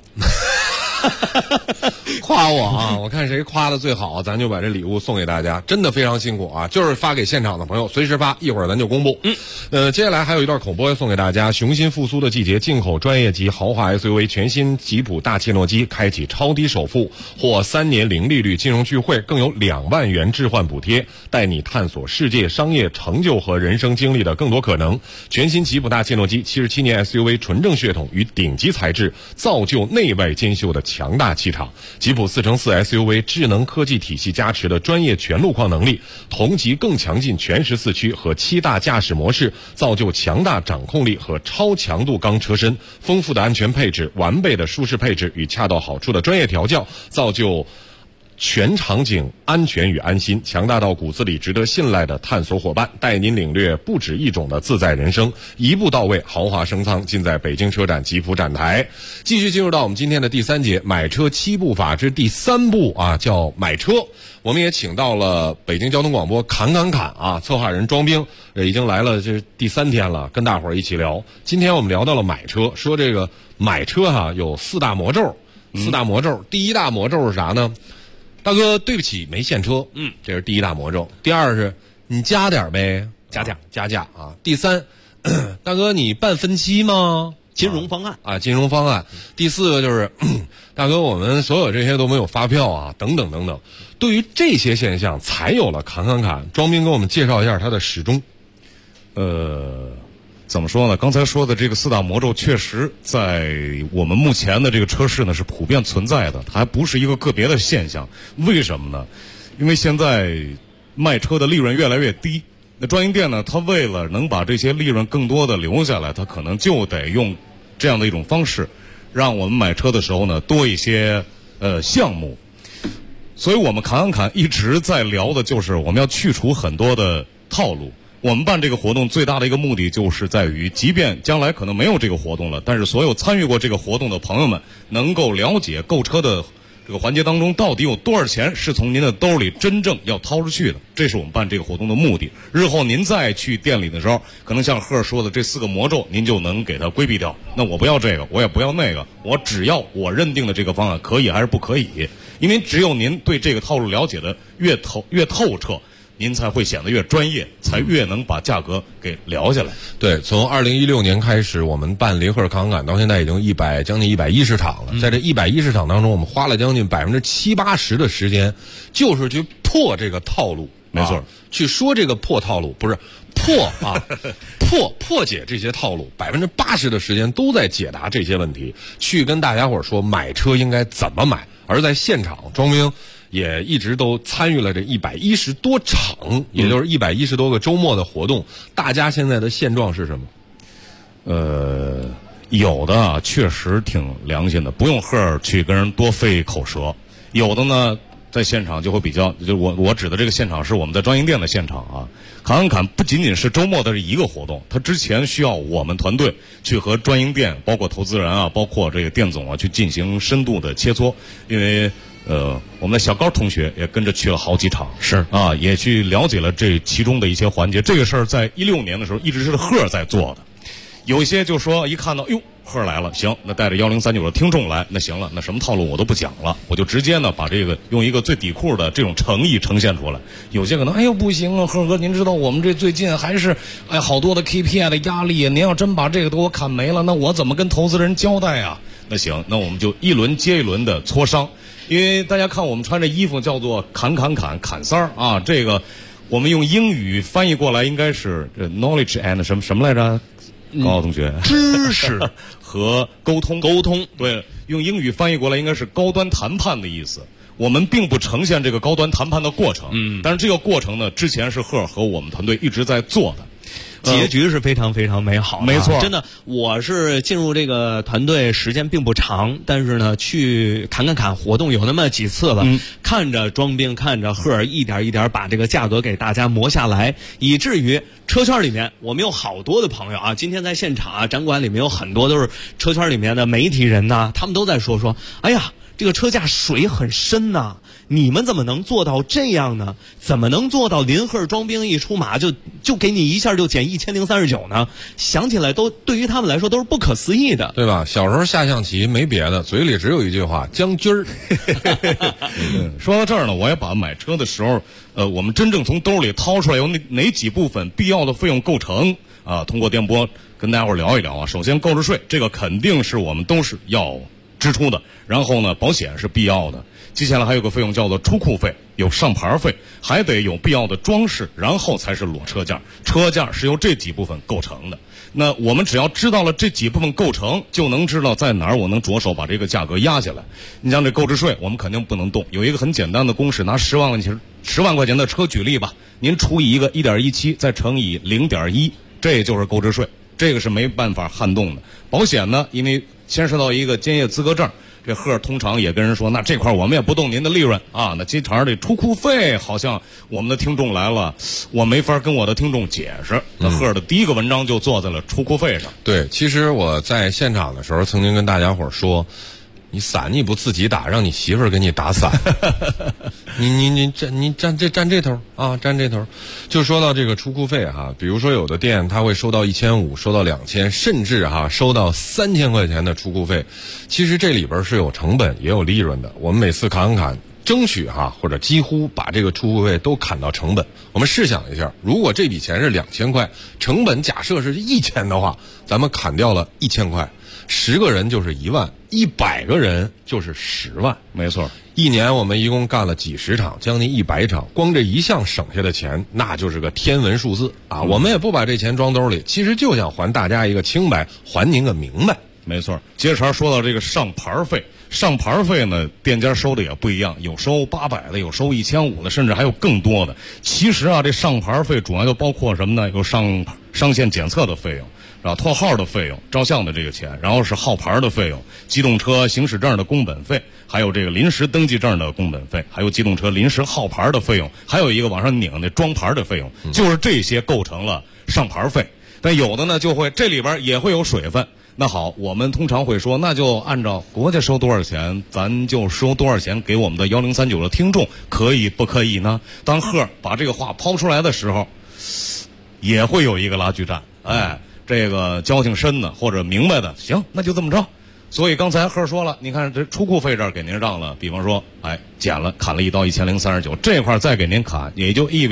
夸我啊！我看谁夸的最好，咱就把这礼物送给大家。真的非常辛苦啊，就是发给现场的朋友，随时发，一会儿咱就公布。接下来还有一段口播要送给大家。雄心复苏的季节，进口专业级豪华 SUV 全新吉普大切诺基开启超低首付或3年零利率金融聚会，更有2万元置换补贴，带你探索世界商业成就和人生经历的更多可能。全新吉普大切诺基77年 SUV 纯正血统与顶级材质，造就内外兼修的强大气场。吉普4x4 SUV 智能科技体系加持的专业全路况能力，同级更强劲全时4驱和7大驾驶模式，造就强大掌控力和超强度钢车身，丰富的安全配置，完备的舒适配置与恰到好处的专业调教，造就全场景安全与安心，强大到骨子里值得信赖的探索伙伴，带您领略不止一种的自在人生，一步到位，豪华升舱，尽在北京车展吉普展台。继续进入到我们今天的第3节，买车7步法之第3步啊，叫买车。我们也请到了北京交通广播侃啊，策划人庄兵，已经来了这第3天了，跟大伙儿一起聊。今天我们聊到了买车，说这个买车有4大魔咒，第一大魔咒是啥呢？大哥，对不起，没现车。这是第一大魔咒。第二是，你加点呗，加价啊。第3，大哥，你办分期吗？ 金融方案啊，金融方案。第4个就是，大哥，我们所有这些都没有发票啊，等等等等。对于这些现象，才有了侃。庄兵给我们介绍一下他的始终。 怎么说呢？刚才说的这个4大魔咒，确实在我们目前的这个车市呢是普遍存在的，它还不是一个个别的现象。为什么呢？因为现在卖车的利润越来越低，那专营店呢，它为了能把这些利润更多的留下来，它可能就得用这样的一种方式，让我们买车的时候呢多一些项目。所以我们侃一直在聊的就是我们要去除很多的套路。我们办这个活动最大的一个目的就是在于，即便将来可能没有这个活动了，但是所有参与过这个活动的朋友们能够了解购车的这个环节当中到底有多少钱是从您的兜里真正要掏出去的，这是我们办这个活动的目的。日后您再去店里的时候，可能像贺说的这4个魔咒您就能给它规避掉。那我不要这个，我也不要那个，我只要我认定的这个方案可以还是不可以。因为只有您对这个套路了解的越透彻， 您才会显得越专业，才越能把价格给聊下来。 对，从2016年开始，我们办林赫侃侃到现在已经将近110场了。在这110场当中，我们花了将近70-80%的时间，就是去破这个套路。 没错， 去说这个破套路，不是破解这些套路，80%的时间都在解答这些问题，去跟大家伙说买车应该怎么买。而在现场，庄兵也一直都参与了这110多场，也就是110多个周末的活动。大家现在的现状是什么？ 有的啊，确实挺良心的，不用赫去跟人多费口舌。有的呢，在现场就会比较，就我指的这个现场是我们在专营店的现场啊。侃侃不仅仅是周末的一个活动，它之前需要我们团队去和专营店，包括投资人啊，包括这个店总啊，去进行深度的切磋。因为我们的小高同学也跟着去了好几场， 是啊，也去了解了这其中的一些环节。这个事儿在16年的时候一直是赫在做的。有一些就说一看到哟赫来了，行，那带着1039的听众来，那行了，那什么套路我都不讲了，我就直接呢把这个用一个最底裤的这种诚意呈现出来。有些可能哎呦不行啊，赫哥您知道我们这最近还是好多的 KPI 的压力，您要真把这个给我砍没了，那我怎么跟投资人交代啊？那行，那我们就一轮接一轮的磋商。因为大家看我们穿这衣服叫做砍三儿啊，这个我们用英语翻译过来应该是knowledge and 什么来着？高傲同学， 知识和沟通。对，用英语翻译过来应该是高端谈判的意思。我们并不呈现这个高端谈判的过程，但是这个过程呢，之前是赫和我们团队一直在做的。 结局是非常非常美好的， 没错。 真的，我是进入这个团队时间并不长，但是呢，去侃活动有那么几次了，看着庄兵，看着赫一点一点把这个价格给大家磨下来，以至于车圈里面我们有好多的朋友啊，今天在现场啊，展馆里面有很多都是车圈里面的媒体人呐，他们都在说，哎呀，这个车价水很深呐，你们怎么能做到这样呢？怎么能做到林赫庄兵一出马就给你一下就减1039呢？想起来都对于他们来说都是不可思议的， 对吧？小时候下象棋没别的，嘴里只有一句话：将军儿。 说到这儿呢，我也把买车的时候，我们真正从兜里掏出来有哪几部分必要的费用构成啊？通过电波跟大家伙聊一聊啊。首先，购置税这个肯定是我们都是要支出的，然后呢，保险是必要的。接下来还有个费用叫做出库费，有上牌费，还得有必要的装饰，然后才是裸车价。车价是由这几部分构成的。那我们只要知道了这几部分构成，就能知道在哪儿我能着手把这个价格压下来。你像这购置税，我们肯定不能动。有一个很简单的公式，拿10万块钱的车举例吧，您除以一个 1.17， 再乘以 0.1， 这就是购置税，这个是没办法撼动的。保险呢，因为牵涉到一个监业资格证。这赫通常也跟人说，那这块我们也不动您的利润啊。那经常这出库费，好像我们的听众来了，我没法跟我的听众解释。那赫的第一个文章就做在了出库费上。 对，其实我在现场的时候曾经跟大家伙说，你伞你不自己打，让你媳妇儿给你打伞。你站这头啊，站这头。就说到这个出库费哈，比如说有的店他会收到1500，收到2000，甚至收到3000块钱的出库费。其实这里边是有成本也有利润的。我们每次砍，争取或者几乎把这个出库费都砍到成本。我们试想一下，如果这笔钱是2000块，成本假设是1000的话，咱们砍掉了1000块，10个人就是1万，100个人就是10万。 没错， 一年我们一共干了几十场，将近100场，光这一项省下的钱，那就是个天文数字啊！我们也不把这钱装兜里，其实就想还大家一个清白，还您个明白。 没错，接茬说到这个上牌费。上牌费呢，店家收的也不一样，有收800的，有收1500的，甚至还有更多的。其实这上牌费主要就包括什么呢？有上线检测的费用，然后拓号的费用，照相的这个钱，然后是号牌的费用，机动车行驶证的工本费，还有这个临时登记证的工本费，还有机动车临时号牌的费用，还有一个往上拧的装牌的费用，就是这些构成了上牌费。但有的呢，就会这里边也会有水分。那好，我们通常会说，那就按照国家收多少钱，咱就收多少钱给我们的1039的听众，可以不可以呢？当赫把这个话抛出来的时候，也会有一个拉锯战。这个交情深的或者明白的，行，那就这么着。所以刚才赫说了，你看这出库费这儿给您让了，比方说，减了砍了1到1039，这块再给您砍，也就意味着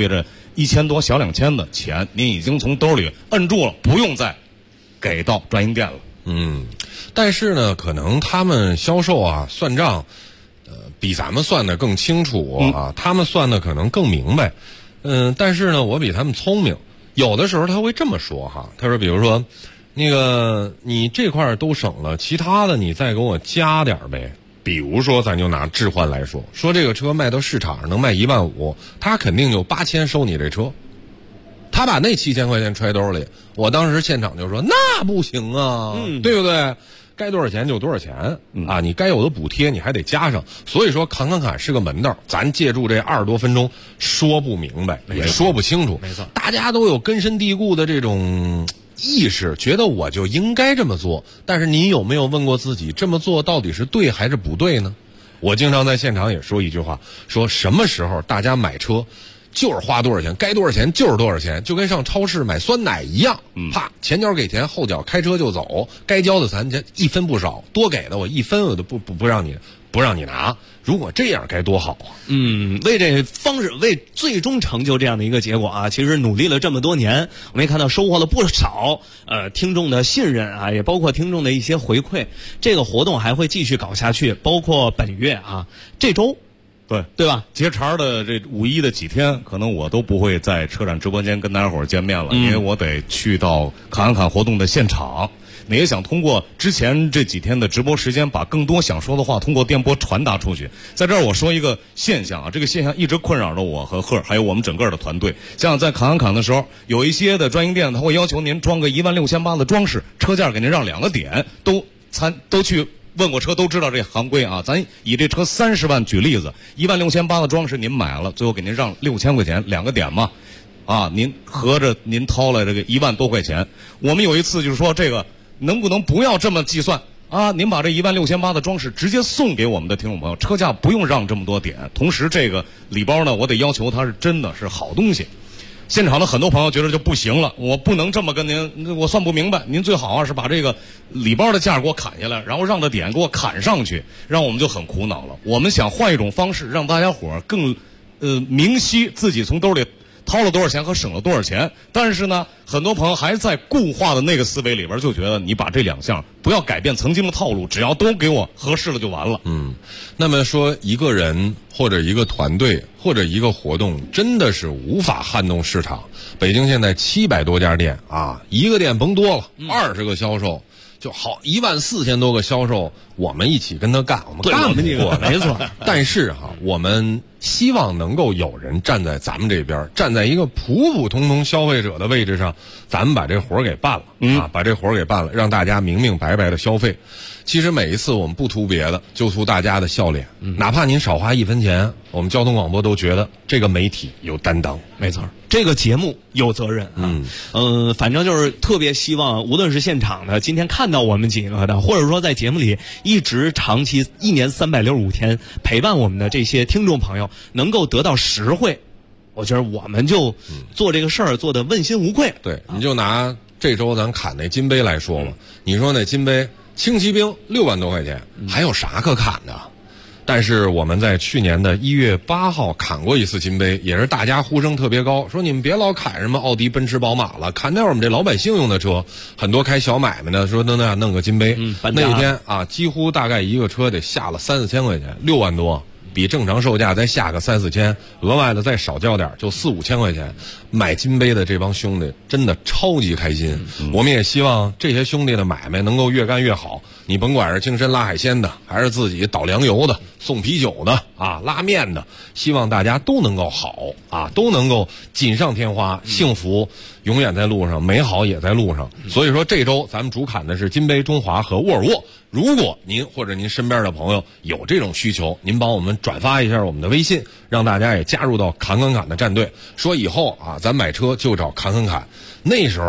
1000多小2000的钱，您已经从兜里摁住了，不用再给到专营店了。 但是呢，可能他们销售啊算账，比咱们算的更清楚啊，他们算的可能更明白。但是呢，我比他们聪明。有的时候他会这么说哈，他说，比如说，那个你这块都省了，其他的你再给我加点呗。比如说，咱就拿置换来说，说这个车卖到市场上能卖15000，他肯定就8000收你这车。他把那7000块钱揣兜里，我当时现场就说那不行啊，对不对？该多少钱就多少钱啊！你该有的补贴你还得加上。所以说，侃是个门道，咱借助这20多分钟说不明白，也说不清楚。 没错， 大家都有根深蒂固的这种意识，觉得我就应该这么做。但是您有没有问过自己，这么做到底是对还是不对呢？我经常在现场也说一句话，说什么时候大家买车就是花多少钱，该多少钱就是多少钱，就跟上超市买酸奶一样。啪，前脚给钱，后脚开车就走，该交的咱1分不少，多给的我1分我都不让你拿。如果这样该多好啊！ 为这方式，为最终成就这样的一个结果啊，其实努力了这么多年，我们也看到收获了不少听众的信任啊，也包括听众的一些回馈。这个活动还会继续搞下去，包括本月啊，这周。对吧？ 接茬的这5·1的几天，可能我都不会在车展直播间跟大家伙儿见面了，因为我得去到侃活动的现场。你也想通过之前这几天的直播时间，把更多想说的话通过电波传达出去。在这儿我说一个现象啊，这个现象一直困扰着我和贺，还有我们整个的团队。像在侃的时候，有一些的专营店，他会要求您装个16800的装饰，车价给您让2个点，都去问过车都知道这行规啊。咱以这车30万举例子，16800的装饰您买了，最后给您让6000块钱2个点嘛，啊，您合着您掏了这个1万多块钱。我们有一次就是说这个能不能不要这么计算啊？您把这16800的装饰直接送给我们的听众朋友，车价不用让这么多点。同时这个礼包呢，我得要求它是真的是好东西。现场的很多朋友觉得就不行了，我不能这么跟您，我算不明白。您最好啊是把这个礼包的价给我砍下来，然后让的点给我砍上去，让我们就很苦恼了。我们想换一种方式，让大家伙更明晰自己从兜里掏了多少钱和省了多少钱。但是呢，很多朋友还在固化的那个思维里边，就觉得你把这2项不要改变曾经的套路，只要都给我合适了就完了。 那么说一个人或者一个团队或者一个活动真的是无法撼动市场。北京现在700多家店啊，一个店甭多了，20个销售就好，14000多个销售，我们一起跟他干，我们干不过， 没错。 但是哈，我们希望能够有人站在咱们这边，站在一个普普通通消费者的位置上，咱们把这活儿给办了啊，把这活儿给办了，让大家明明白白的消费。其实每一次我们不图别的，就图大家的笑脸。哪怕您少花1分钱，我们交通广播都觉得这个媒体有担当。 没错，这个节目有责任啊。反正就是特别希望，无论是现场的今天看到我们几个的，或者说在节目里一直长期1年365天陪伴我们的这些听众朋友，能够得到实惠。我觉得我们就做这个事儿做得问心无愧。 对，你就拿这周咱砍那金杯来说吧，你说那金杯轻骑兵6万多块钱，还有啥可砍的？但是我们在去年的1月8号砍过一次金杯，也是大家呼声特别高，说你们别老砍什么奥迪、奔驰、宝马了，砍点我们这老百姓用的车。很多开小买卖的说那弄个金杯，那一天啊，几乎大概一个车得下了3、4千块钱，6万多。比正常售价再下个3、4千，额外的再少交点，就4、5千块钱。买金杯的这帮兄弟真的超级开心。我们也希望这些兄弟的买卖能够越干越好。你甭管是精深拉海鲜的，还是自己倒粮油的、送啤酒的啊、拉面的，希望大家都能够好啊，都能够锦上添花，幸福永远在路上，美好也在路上。所以说这周咱们主砍的是金杯、中华和沃尔沃。如果您或者您身边的朋友有这种需求，您帮我们转发一下我们的微信，让大家也加入到侃的战队，说以后啊咱买车就找侃。那时候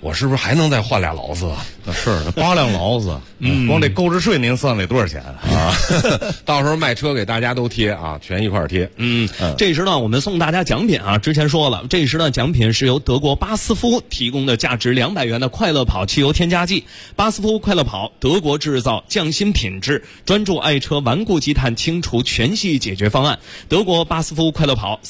我是不是还能再换俩劳斯？ 是8辆劳斯，光这购置税您算得多少钱啊？到时候卖车给大家都贴啊，全一块贴。 这一时段我们送大家奖品啊，之前说了，这一时段奖品是由德国巴斯夫提供的价值200元的快乐跑汽油添加剂。巴斯夫快乐跑，德国制造，匠心品质，专注爱车顽固积碳清除全系解决方案。德国巴斯夫快乐跑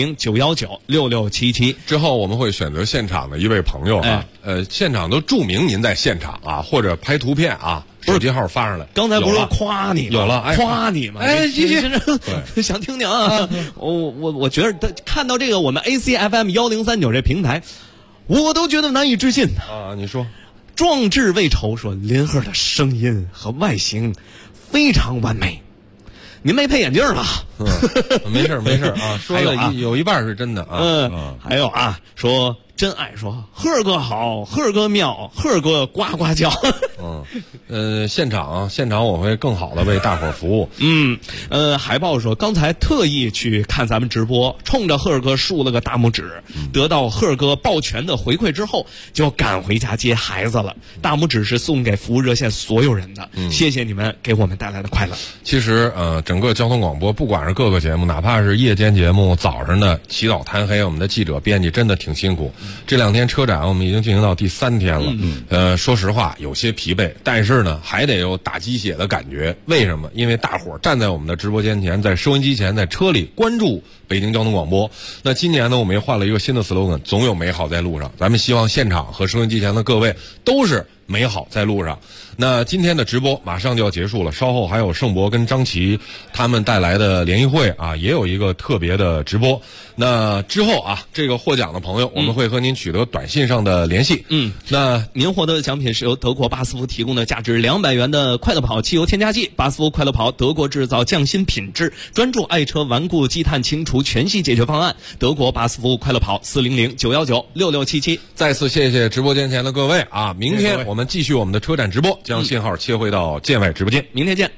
400-919-6677。 之后我们会选择现场的一位朋友啊。现场都注明您在现场啊，或者拍图片啊，手机号发上来。 刚才不是说夸你吗？ 有了， 夸你吗？继续，想听听啊。我觉得看到这个我们 ACFM1039这平台，我都觉得难以置信啊。你说， 壮志未酬说林赫的声音和外形非常完美。您没配眼镜吧？ 没事啊，说的有一半是真的啊。 还有啊，说真爱说赫哥好，赫哥妙，赫哥呱呱叫。 现场我会更好的为大伙儿服务。 海豹说刚才特意去看咱们直播，冲着赫哥竖了个大拇指，得到赫哥抱拳的回馈之后，就赶回家接孩子了。大拇指是送给服务热线所有人的，谢谢你们给我们带来的快乐。 其实整个交通广播，不管是各个节目，哪怕是夜间节目，早上的起早贪黑，我们的记者编辑真的挺辛苦。这2天车展我们已经进行到第3天了，说实话有些疲惫，但是呢还得有打鸡血的感觉。为什么？因为大伙儿站在我们的直播间前，在收音机前，在车里关注北京交通广播。那今年呢，我们也换了一个新的 slogan， 总有美好在路上。咱们希望现场和收音机前的各位都是美好在路上。那今天的直播马上就要结束了，稍后还有盛博跟张琪他们带来的联谊会啊，也有一个特别的直播。那之后啊，这个获奖的朋友，我们会和您取得短信上的联系。 那您获得的奖品是由德国巴斯夫提供的价值200元的快乐跑汽油添加剂。巴斯夫快乐跑，德国制造，匠心品质，专注爱车顽固积碳清除全系解决方案。德国巴斯夫快乐跑400-919-6677。 再次谢谢直播间前的各位啊！明天我们继续我们的车展直播，将信号切回到建外直播间。 明天见。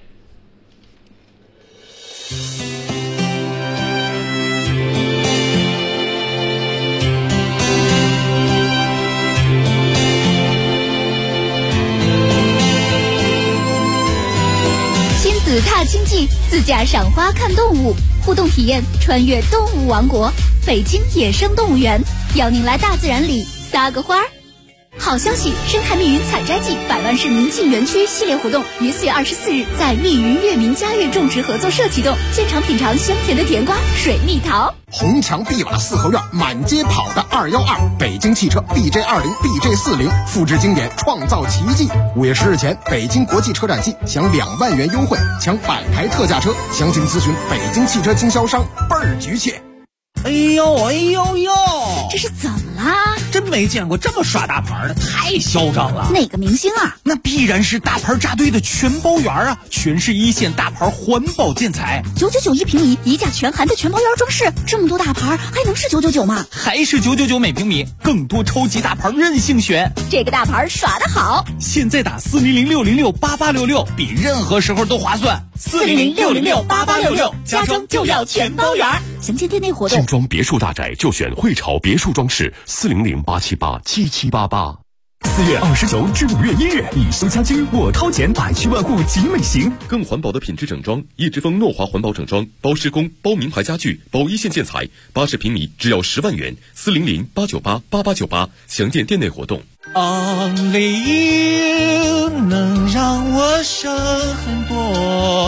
亲子踏经济，自驾赏花看动物，互动体验穿越动物王国，北京野生动物园邀您来大自然里撒个花儿。好消息！生态密云采摘季100万市民进园区系列活动于4月24日在密云月明家园种植合作社启动，现场品尝香甜的甜瓜、水蜜桃。 红墙碧瓦四合院，满街跑的212，北京汽车 BJ20、BJ40，复制经典，创造奇迹。5月10日前，北京国际车展季享2万元优惠，抢100台特价车，详情咨询北京汽车经销商，倍儿局气。 哎呦， 这是怎么啦？ 真没见过这么耍大牌的，太嚣张了。 哪个明星啊？ 那必然是大牌扎堆的全包园啊，全是一线大牌环保建材 ，999一平米，一价全含的全包园装饰，这么多大牌还能是999吗？ 还是999每平米，更多超级大牌任性选。 这个大牌耍得好， 现在打400-606-8866，比任何时候都划算。 400-606-8866，家装就要全包园。详见店内活动。 精装别墅大宅就选汇潮别墅装饰，400-878-7788。 4月29至5月1日，以修家居我掏钱，百区万户集美行。 更环保的品质整装，叶之峰诺华环保整装，包施工，包名牌家具，包一线建材，80平米只要10万元，400-898-8898，详见店内活动。 Only you 能让我省很多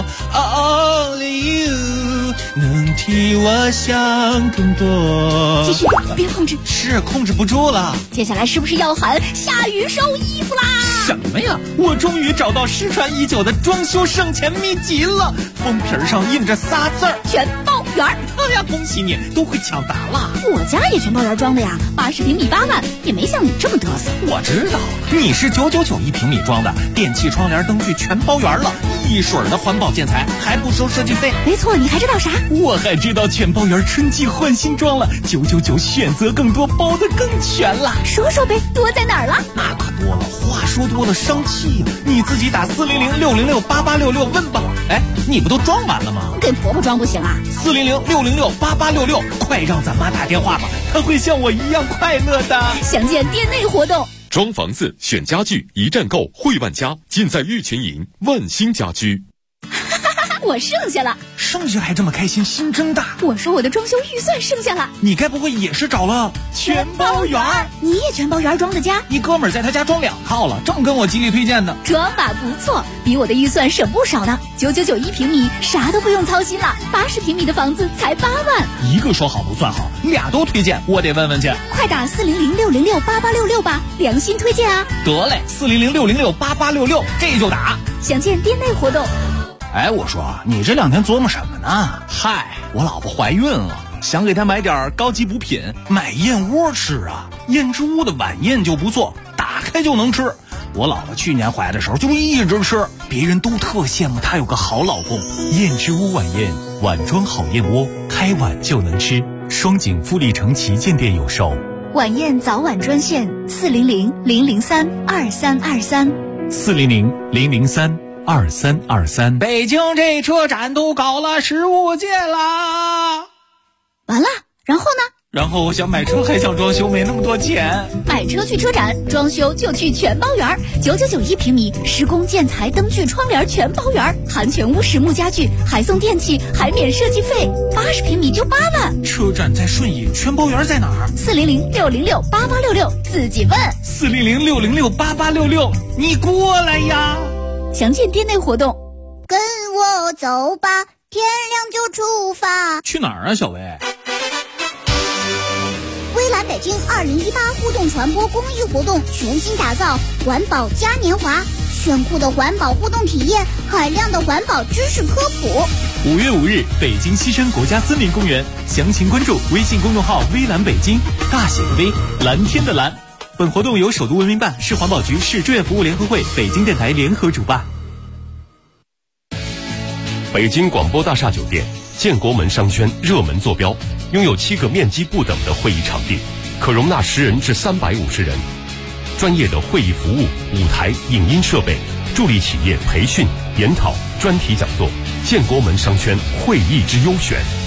，Only you 能替我想更多。 继续，别控制， 是控制不住了。 接下来是不是要喊下雨收衣服啦？ 什么呀？我终于找到失传已久的装修省钱秘籍了，封皮上印着仨字儿： 全包园。 哎呀，恭喜你，都会抢答了。 我家也全包园装的呀，80平米8万，也没像你这么嘚瑟。 我知道，你是999一平米装的，电器、窗帘、灯具全包圆了，一水儿的环保建材，还不收设计费。 没错，你还知道啥？ 我还知道全包圆春季换新装了，999选择更多，包得更全了。 说说呗，多在哪儿了？ 那可多了，话说多了伤气呀。你自己打400-606-8866问吧。哎，你不都装完了吗？ 给婆婆装不行啊 ？400-606-8866，快让咱妈打电话吧，她会像我一样快乐的。 详见店内活动。 装房子、选家具，一站购惠万家，尽在玉泉营万兴家居。 我剩下了， 剩下还这么开心，心真大。 我说我的装修预算剩下了， 你该不会也是找了全包圆？你也全包圆装的家？ 你哥们儿在他家装2套了，正跟我极力推荐呢。 装法不错，比我的预算省不少呢。9991平米，啥都不用操心了。80平米的房子才8万。 一个说好不算好，俩都推荐，我得问问去。 快打400-606-8866吧，良心推荐啊！ 得嘞，400-606-8866，这就打。 详见店内活动。 哎，我说你这2天琢磨什么呢？嗨，我老婆怀孕了，想给她买点高级补品，买燕窝吃啊。燕之屋的晚宴就不错，打开就能吃。我老婆去年怀的时候就一直吃，别人都特羡慕她有个好老公。 燕之屋晚宴，碗装好燕窝，开碗就能吃。双井富力城旗舰店有售。 晚宴早晚专线400-003-2323。 400-003-2323。 北京这车展都搞了15届啦！ 完了，然后呢？ 然后我想买车，还想装修，没那么多钱。 买车去车展，装修就去全包圆，9991平米，施工建材、灯具、窗帘全包圆，含全屋实木家具，还送电器，还免设计费。80平米就8万。 车展在顺义，全包圆在哪儿 ？400-606-8866，自己问。 400-606-8866，你过来呀！ 详见店内活动。 跟我走吧，天亮就出发。 去哪儿啊，小薇？ 微蓝北京2018互动传播公益活动全新打造环保嘉年华，炫酷的环保互动体验，海量的环保知识科普。 5月5日，北京西山国家森林公园，详情关注微信公众号微蓝北京，大写的微，蓝天的蓝。本活动由首都文明办、市环保局、市志愿服务联合会、北京电台联合主办。 北京广播大厦酒店建国门商圈热门坐标，拥有7个面积不等的会议场地，可容纳10人至350人。专业的会议服务、舞台、影音设备，助力企业培训、研讨、专题讲座。建国门商圈会议之优选。